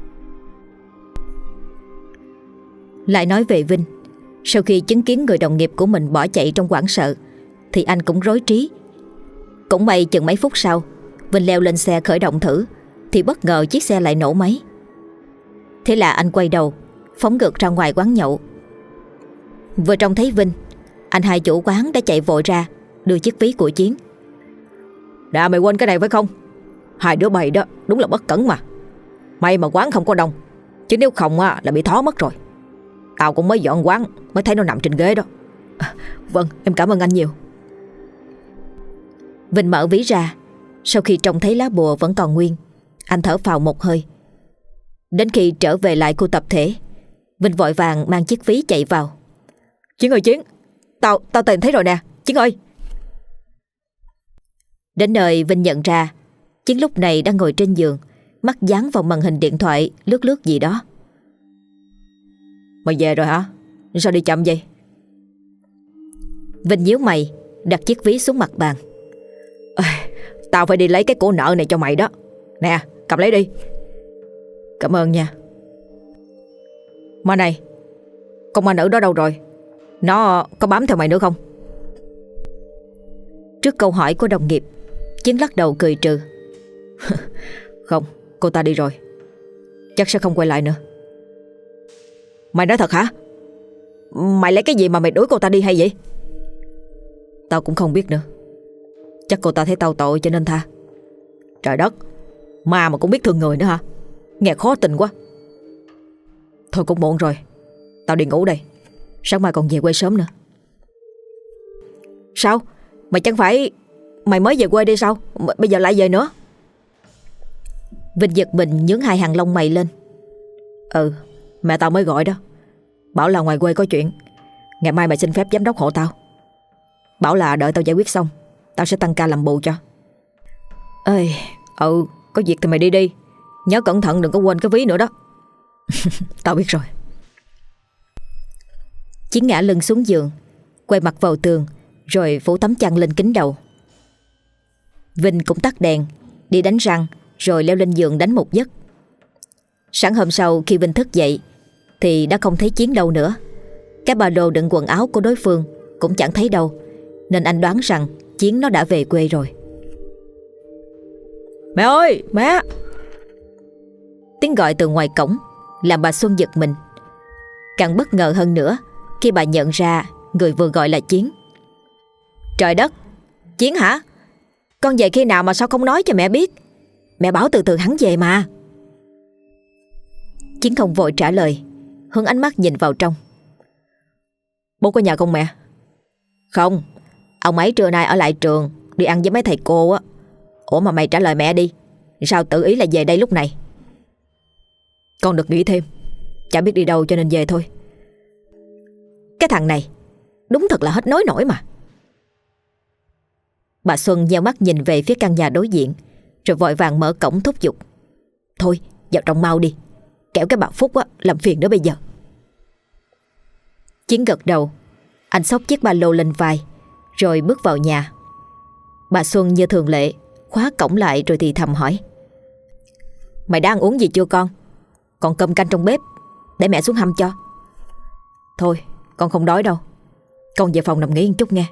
Speaker 1: Lại nói về Vinh, sau khi chứng kiến người đồng nghiệp của mình bỏ chạy trong hoảng sợ thì anh cũng rối trí. Cũng may chừng mấy phút sau, Vinh leo lên xe khởi động thử thì bất ngờ chiếc xe lại nổ máy. Thế là anh quay đầu phóng ngược ra ngoài quán nhậu. Vừa trông thấy Vinh, anh hai chủ quán đã chạy vội ra đưa chiếc ví của Chiến.
Speaker 3: Đã, mày quên cái này phải không? Hai đứa mày đó đúng là bất cẩn mà. May mà quán không có đông, chứ nếu không á là bị thó mất rồi. Tao cũng mới dọn quán mới thấy nó nằm trên ghế đó.
Speaker 2: Vâng, em cảm ơn anh nhiều.
Speaker 1: Vinh mở ví ra. Sau khi trông thấy lá bùa vẫn còn nguyên, anh thở phào một hơi. Đến khi trở về lại khu tập thể, Vinh vội vàng mang chiếc ví chạy vào.
Speaker 2: Chiến ơi Chiến, Tao tìm thấy rồi nè, Chiến ơi.
Speaker 1: Đến nơi Vinh nhận ra Chiến lúc này đang ngồi trên giường, mắt dán vào màn hình điện thoại lướt lướt gì đó.
Speaker 2: Mày về rồi hả? Sao đi chậm vậy?
Speaker 1: Vinh nhíu mày, đặt chiếc ví xuống mặt bàn.
Speaker 2: Tao phải đi lấy cái của nợ này cho mày đó. Nè, cầm lấy đi.
Speaker 1: Cảm ơn nha.
Speaker 2: Mà này, con ma nữ đó đâu rồi? Nó có bám theo mày nữa không?
Speaker 1: Trước câu hỏi của đồng nghiệp, Chiến lắc đầu cười trừ.
Speaker 2: Không, cô ta đi rồi. Chắc sẽ không quay lại nữa. Mày nói thật hả? Mày lấy cái gì mà mày đuổi cô ta đi hay vậy?
Speaker 1: Tao cũng không biết nữa. Chắc cô ta thấy tao tội cho nên tha.
Speaker 2: Trời đất, ma mà cũng biết thương người nữa hả? Nghe khó tình quá. Thôi cũng muộn rồi, tao đi ngủ đây. Sáng mai còn về quê sớm nữa. Sao? Mày chẳng phải mày mới về quê đi sao? Bây giờ lại về nữa?
Speaker 1: Vinh giật mình nhướng hai hàng lông mày lên.
Speaker 2: Mẹ tao mới gọi đó, bảo là ngoài quê có chuyện. Ngày mai mày xin phép giám đốc hộ tao. Bảo là đợi tao giải quyết xong tao sẽ tăng ca làm bù cho. Có việc thì mày đi đi. Nhớ cẩn thận đừng có quên cái ví nữa đó. Tao biết rồi.
Speaker 1: Chiến ngã lưng xuống giường, quay mặt vào tường, rồi phủ tấm chăn lên kính đầu. Vinh cũng tắt đèn, đi đánh răng, rồi leo lên giường đánh một giấc. Sáng hôm sau khi Vinh thức dậy thì đã không thấy Chiến đâu nữa. Cái ba lô đựng quần áo của đối phương cũng chẳng thấy đâu, nên anh đoán rằng Chiến nó đã về quê rồi.
Speaker 2: Mẹ ơi, mẹ!
Speaker 1: Tiếng gọi từ ngoài cổng làm bà Xuân giật mình. Càng bất ngờ hơn nữa khi bà nhận ra người vừa gọi là Chiến.
Speaker 2: Trời đất, Chiến hả? Con về khi nào mà sao không nói cho mẹ biết? Mẹ bảo từ từ hắn về mà.
Speaker 1: Chiến không vội trả lời, hướng ánh mắt nhìn vào trong.
Speaker 2: Bố có nhà không mẹ? Không, ông ấy trưa nay ở lại trường đi ăn với mấy thầy cô á. Ủa mà mày trả lời mẹ đi, sao tự ý là về đây lúc này? Con được nghỉ thêm, chả biết đi đâu cho nên về thôi. Cái thằng này đúng thật là hết nói nổi mà.
Speaker 1: Bà Xuân nheo mắt nhìn về phía căn nhà đối diện, rồi vội vàng mở cổng thúc giục.
Speaker 2: Thôi vào trong mau đi, kẻo cái bà Phúc á làm phiền nữa bây giờ.
Speaker 1: Chiến gật đầu. Anh xốc chiếc ba lô lên vai rồi bước vào nhà. Bà Xuân như thường lệ khóa cổng lại rồi thì thầm hỏi.
Speaker 2: Mày đã ăn uống gì chưa con? Còn cơm canh trong bếp, để mẹ xuống hâm cho. Thôi con không đói đâu, con về phòng nằm nghỉ một chút nghe.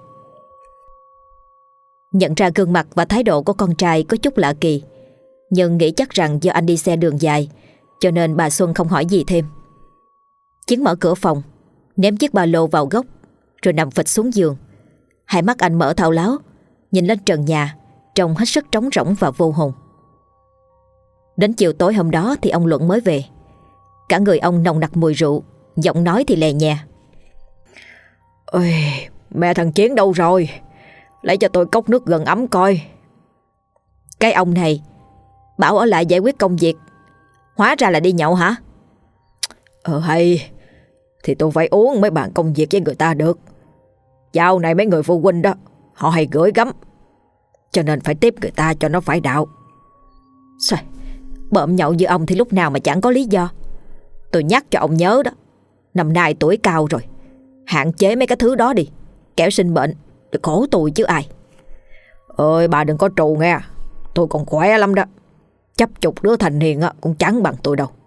Speaker 1: Nhận ra gương mặt và thái độ của con trai có chút lạ kỳ, nhưng nghĩ chắc rằng do anh đi xe đường dài, cho nên bà Xuân không hỏi gì thêm. Chiến mở cửa phòng, ném chiếc ba lô vào góc, rồi nằm phịch xuống giường. Hai mắt anh mở thao láo, nhìn lên trần nhà, trông hết sức trống rỗng và vô hồn. Đến chiều tối hôm đó thì ông Luận mới về. Cả người ông nồng nặc mùi rượu, giọng nói thì lè nhè.
Speaker 2: Ôi, mẹ thằng Chiến đâu rồi? Lấy cho tôi cốc nước gần ấm coi.
Speaker 1: Cái ông này bảo ở lại giải quyết công việc, hóa ra là đi nhậu hả?
Speaker 2: Hay thì tôi phải uống mấy bàn công việc với người ta được. Dạo này mấy người phụ huynh đó họ hay gửi gắm, cho nên phải tiếp người ta cho nó phải đạo.
Speaker 1: Sao bợm nhậu như ông thì lúc nào mà chẳng có lý do. Tôi nhắc cho ông nhớ đó, năm nay tuổi cao rồi,
Speaker 2: Hạn chế mấy cái thứ đó đi, kẻo sinh bệnh để khổ tôi chứ ai. Ơi bà đừng có trù nghe, tôi còn khỏe lắm đó. Chấp chục đứa thành niên cũng chẳng bằng tôi đâu.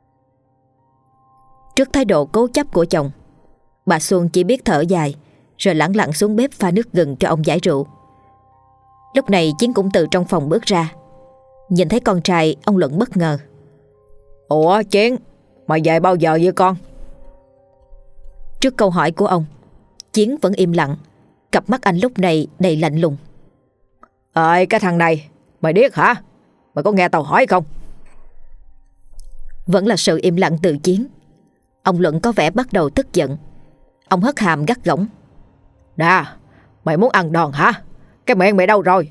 Speaker 1: Trước thái độ cố chấp của chồng, bà Xuân chỉ biết thở dài, rồi lẳng lặng xuống bếp pha nước gừng cho ông giải rượu. Lúc này Chiến cũng từ trong phòng bước ra. Nhìn thấy con trai, ông Luận bất ngờ.
Speaker 2: Ủa Chiến, mày về bao giờ vậy con?
Speaker 1: Trước câu hỏi của ông, Chiến vẫn im lặng. Cặp mắt anh lúc này đầy lạnh lùng.
Speaker 2: Ơi cái thằng này, mày điếc hả? Mày có nghe tao hỏi không?
Speaker 1: Vẫn là sự im lặng từ Chiến. Ông Luận có vẻ bắt đầu tức giận. Ông hất hàm gắt gỏng.
Speaker 2: Nè, mày muốn ăn đòn hả? Cái miệng mày đâu rồi?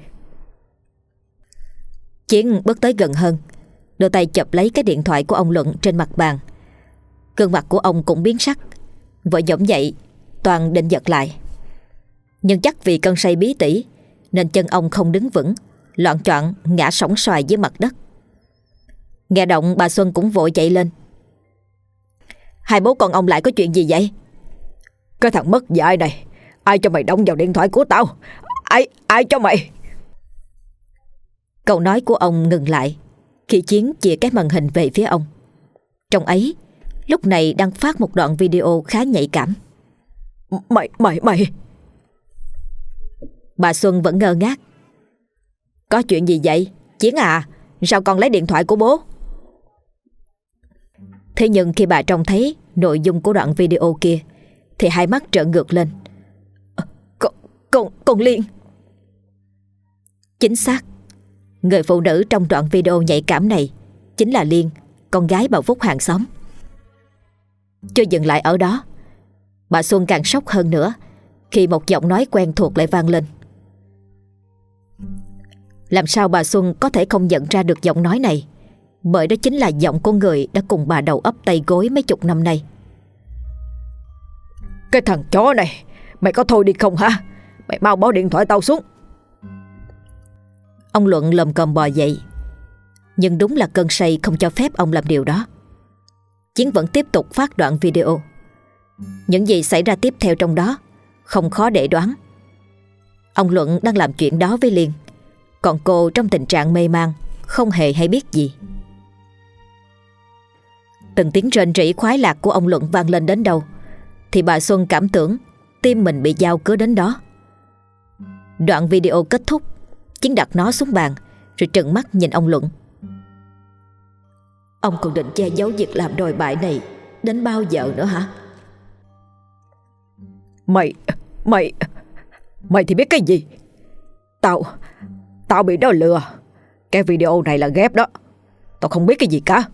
Speaker 1: Chiến bước tới gần hơn, đưa tay chộp lấy cái điện thoại của ông Luận trên mặt bàn. Gương mặt của ông cũng biến sắc, vội nhổm dậy, toàn định giật lại. Nhưng chắc vì cơn say bí tỉ nên chân ông không đứng vững, loạng choạng ngã sóng xoài dưới mặt đất. Nghe động bà Xuân cũng vội chạy lên. Hai bố con ông lại có chuyện gì vậy?
Speaker 2: Cái thằng mất dạy này, ai cho mày động vào điện thoại của tao? Ai cho mày?
Speaker 1: Câu nói của ông ngừng lại khi Chiến chìa cái màn hình về phía ông. Trong ấy lúc này đang phát một đoạn video khá nhạy cảm.
Speaker 2: Mày
Speaker 1: Bà Xuân vẫn ngơ ngác.
Speaker 2: Có chuyện gì vậy Chiến à? Sao con lấy điện thoại của bố?
Speaker 1: Thế nhưng khi bà trông thấy nội dung của đoạn video kia thì hai mắt trợn ngược lên.
Speaker 2: Con Liên.
Speaker 1: Chính xác, người phụ nữ trong đoạn video nhạy cảm này chính là Liên, con gái bà Phúc hàng xóm. Chưa dừng lại ở đó, bà Xuân càng sốc hơn nữa khi một giọng nói quen thuộc lại vang lên. Làm sao bà Xuân có thể không nhận ra được giọng nói này, bởi đó chính là giọng của người đã cùng bà đầu ấp tay gối mấy chục năm nay.
Speaker 2: Cái thằng chó này, mày có thôi đi không hả? Mày mau bỏ điện thoại tao xuống.
Speaker 1: Ông Luận lồm cồm bò dậy, nhưng đúng là cơn say không cho phép ông làm điều đó. Chiến vẫn tiếp tục phát đoạn video. Những gì xảy ra tiếp theo trong đó không khó để đoán. Ông Luận đang làm chuyện đó với Liên, còn cô trong tình trạng mê man, không hề hay biết gì. Từng tiếng rên rỉ khoái lạc của ông Luận vang lên đến đâu thì bà Xuân cảm tưởng tim mình bị dao cứa đến đó. Đoạn video kết thúc, Chiến đặt nó xuống bàn rồi trừng mắt nhìn ông Luận. Ông còn định che giấu việc làm đồi bại này đến bao giờ nữa hả?
Speaker 2: Mày thì biết cái gì? Tao bị nó lừa. Cái video này là ghép đó. Tao không biết cái gì cả.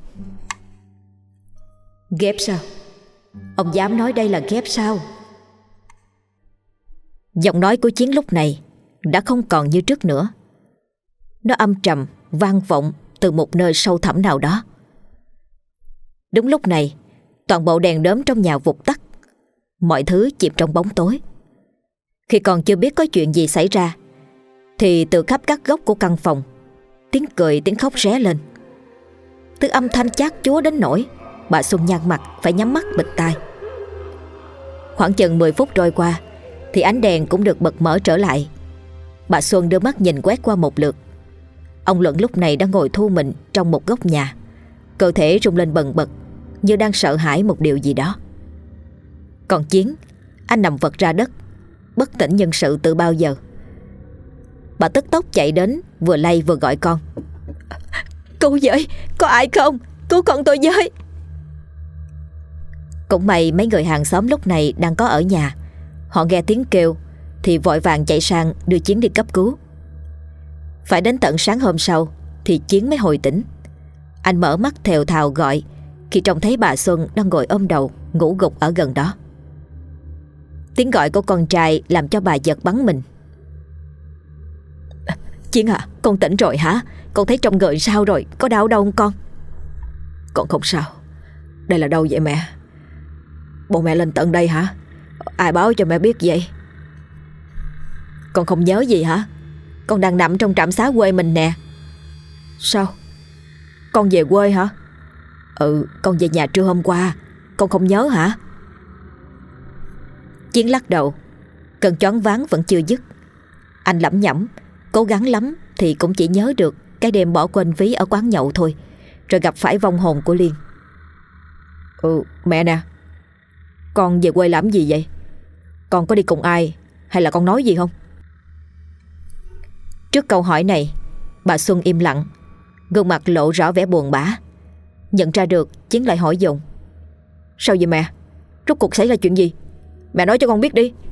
Speaker 1: Ghép sao? Ông dám nói đây là ghép sao? Giọng nói của Chiến lúc này đã không còn như trước nữa. Nó âm trầm, vang vọng từ một nơi sâu thẳm nào đó. Đúng lúc này, toàn bộ đèn đóm trong nhà vụt tắt, mọi thứ chìm trong bóng tối. Khi còn chưa biết có chuyện gì xảy ra thì từ khắp các góc của căn phòng, tiếng cười, tiếng khóc ré lên. Từ âm thanh chát chúa đến nỗi bà Xuân nhăn mặt phải nhắm mắt bịt tai. Khoảng chừng 10 phút trôi qua thì ánh đèn cũng được bật mở trở lại. Bà Xuân đưa mắt nhìn quét qua một lượt. Ông Luận lúc này đang ngồi thu mình trong một góc nhà, cơ thể rung lên bần bật như đang sợ hãi một điều gì đó. Còn Chiến, anh nằm vật ra đất, bất tỉnh nhân sự từ bao giờ. Bà tức tốc chạy đến, vừa lay vừa gọi con. Cứu với, có ai không? Cứu con tôi với. Cũng may mấy người hàng xóm lúc này đang có ở nhà. Họ nghe tiếng kêu thì vội vàng chạy sang đưa Chiến đi cấp cứu. Phải đến tận sáng hôm sau thì Chiến mới hồi tỉnh. Anh mở mắt thều thào gọi khi trông thấy bà Xuân đang ngồi ôm đầu ngủ gục ở gần đó. Tiếng gọi của con trai làm cho bà giật bắn mình. Chiến à, con tỉnh rồi hả? Con thấy trong người sao rồi? Có đau đâu không con?
Speaker 2: Con không sao. Đây là đâu vậy mẹ? Bộ mẹ lên tận đây hả? Ai báo cho mẹ biết vậy?
Speaker 1: Con không nhớ gì hả? Con đang nằm trong trạm xá quê mình nè.
Speaker 2: Sao? Con về quê hả?
Speaker 1: Ừ, con về nhà trưa hôm qua. Con không nhớ hả? Chiến lắc đầu. Cơn choáng váng vẫn chưa dứt. Anh lẩm nhẩm, cố gắng lắm thì cũng chỉ nhớ được cái đêm bỏ quên ví ở quán nhậu thôi, rồi gặp phải vong hồn của Liên.
Speaker 3: Mẹ nè, con về quê làm gì vậy? Con có đi cùng ai hay là con nói gì không?
Speaker 1: Trước câu hỏi này, bà Xuân im lặng, gương mặt lộ rõ vẻ buồn bã. Nhận ra được, Chiến lại hỏi dồn.
Speaker 3: Sao vậy mẹ? Rốt cuộc xảy ra chuyện gì? Mẹ nói cho con biết đi.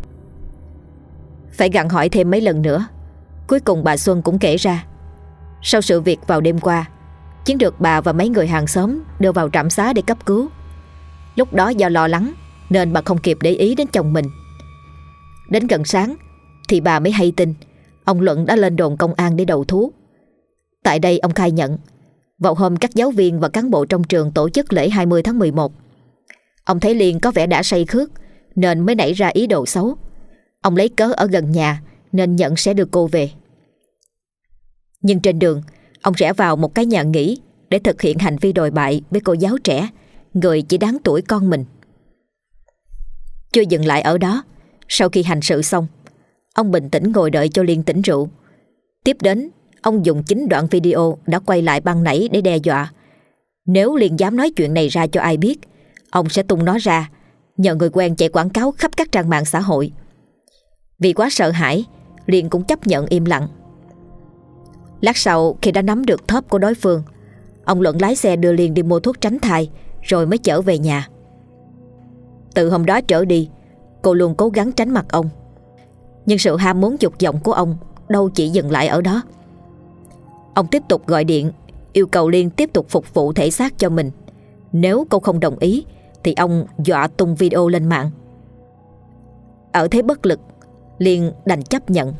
Speaker 1: Phải gặng hỏi thêm mấy lần nữa, cuối cùng bà Xuân cũng kể ra. Sau sự việc vào đêm qua, Chiến được bà và mấy người hàng xóm đưa vào trạm xá để cấp cứu. Lúc đó do lo lắng nên bà không kịp để ý đến chồng mình. Đến gần sáng thì bà mới hay tin ông Luận đã lên đồn công an để đầu thú. Tại đây ông khai nhận, vào hôm các giáo viên và cán bộ trong trường tổ chức lễ 20 tháng 11, ông thấy Liên có vẻ đã say khước nên mới nảy ra ý đồ xấu. Ông lấy cớ ở gần nhà nên nhận sẽ đưa cô về. Nhưng trên đường, ông rẽ vào một cái nhà nghỉ để thực hiện hành vi đồi bại với cô giáo trẻ, người chỉ đáng tuổi con mình. Chưa dừng lại ở đó, sau khi hành sự xong, ông bình tĩnh ngồi đợi cho Liên tỉnh rượu. Tiếp đến, ông dùng chính đoạn video đã quay lại ban nãy để đe dọa. Nếu Liên dám nói chuyện này ra cho ai biết, ông sẽ tung nó ra, nhờ người quen chạy quảng cáo khắp các trang mạng xã hội. Vì quá sợ hãi, Liên cũng chấp nhận im lặng. Lát sau, khi đã nắm được thóp của đối phương, ông Luận lái xe đưa Liên đi mua thuốc tránh thai, rồi mới chở về nhà. Từ hôm đó trở đi, cô luôn cố gắng tránh mặt ông. Nhưng sự ham muốn dục vọng của ông đâu chỉ dừng lại ở đó. Ông tiếp tục gọi điện yêu cầu Liên tiếp tục phục vụ thể xác cho mình. Nếu cô không đồng ý thì ông dọa tung video lên mạng. Ở thế bất lực, Liên đành chấp nhận.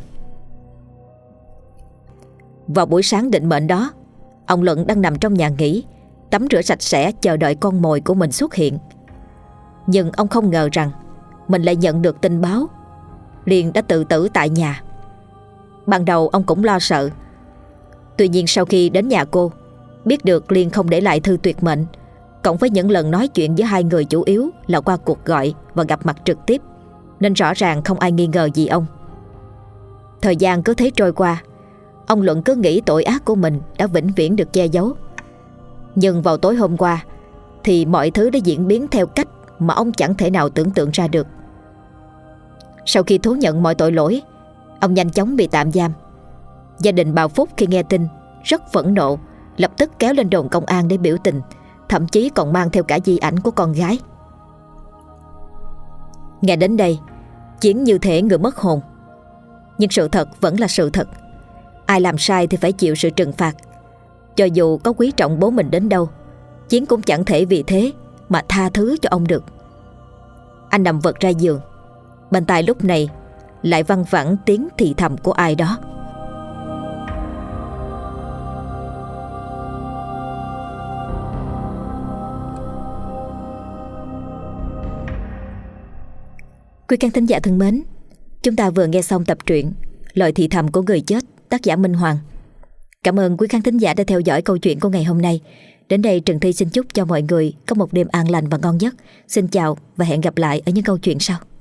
Speaker 1: Vào buổi sáng định mệnh đó, ông Luận đang nằm trong nhà nghỉ, tắm rửa sạch sẽ chờ đợi con mồi của mình xuất hiện. Nhưng ông không ngờ rằng mình lại nhận được tin báo Liên đã tự tử tại nhà. Ban đầu ông cũng lo sợ. Tuy nhiên sau khi đến nhà cô, biết được Liên không để lại thư tuyệt mệnh, cộng với những lần nói chuyện với hai người chủ yếu là qua cuộc gọi và gặp mặt trực tiếp, nên rõ ràng không ai nghi ngờ gì ông. Thời gian cứ thế trôi qua, ông Luận cứ nghĩ tội ác của mình đã vĩnh viễn được che giấu. Nhưng vào tối hôm qua thì mọi thứ đã diễn biến theo cách mà ông chẳng thể nào tưởng tượng ra được. Sau khi thú nhận mọi tội lỗi, ông nhanh chóng bị tạm giam. Gia đình bà Phúc khi nghe tin rất phẫn nộ, lập tức kéo lên đồn công an để biểu tình, thậm chí còn mang theo cả di ảnh của con gái. Nghe đến đây, Chiến như thể người mất hồn. Nhưng sự thật vẫn là sự thật. Ai làm sai thì phải chịu sự trừng phạt. Cho dù có quý trọng bố mình đến đâu, Chiến cũng chẳng thể vì thế mà tha thứ cho ông được. Anh nằm vật ra giường, bên tai lúc này lại văng vẳng tiếng thì thầm của ai đó. Quý khán thính giả thân mến, chúng ta vừa nghe xong tập truyện Lời thì thầm của người chết, tác giả Minh Hoàng. Cảm ơn quý khán thính giả đã theo dõi câu chuyện của ngày hôm nay. Đến đây Trần Thi xin chúc cho mọi người có một đêm an lành và ngon giấc. Xin chào và hẹn gặp lại ở những câu chuyện sau.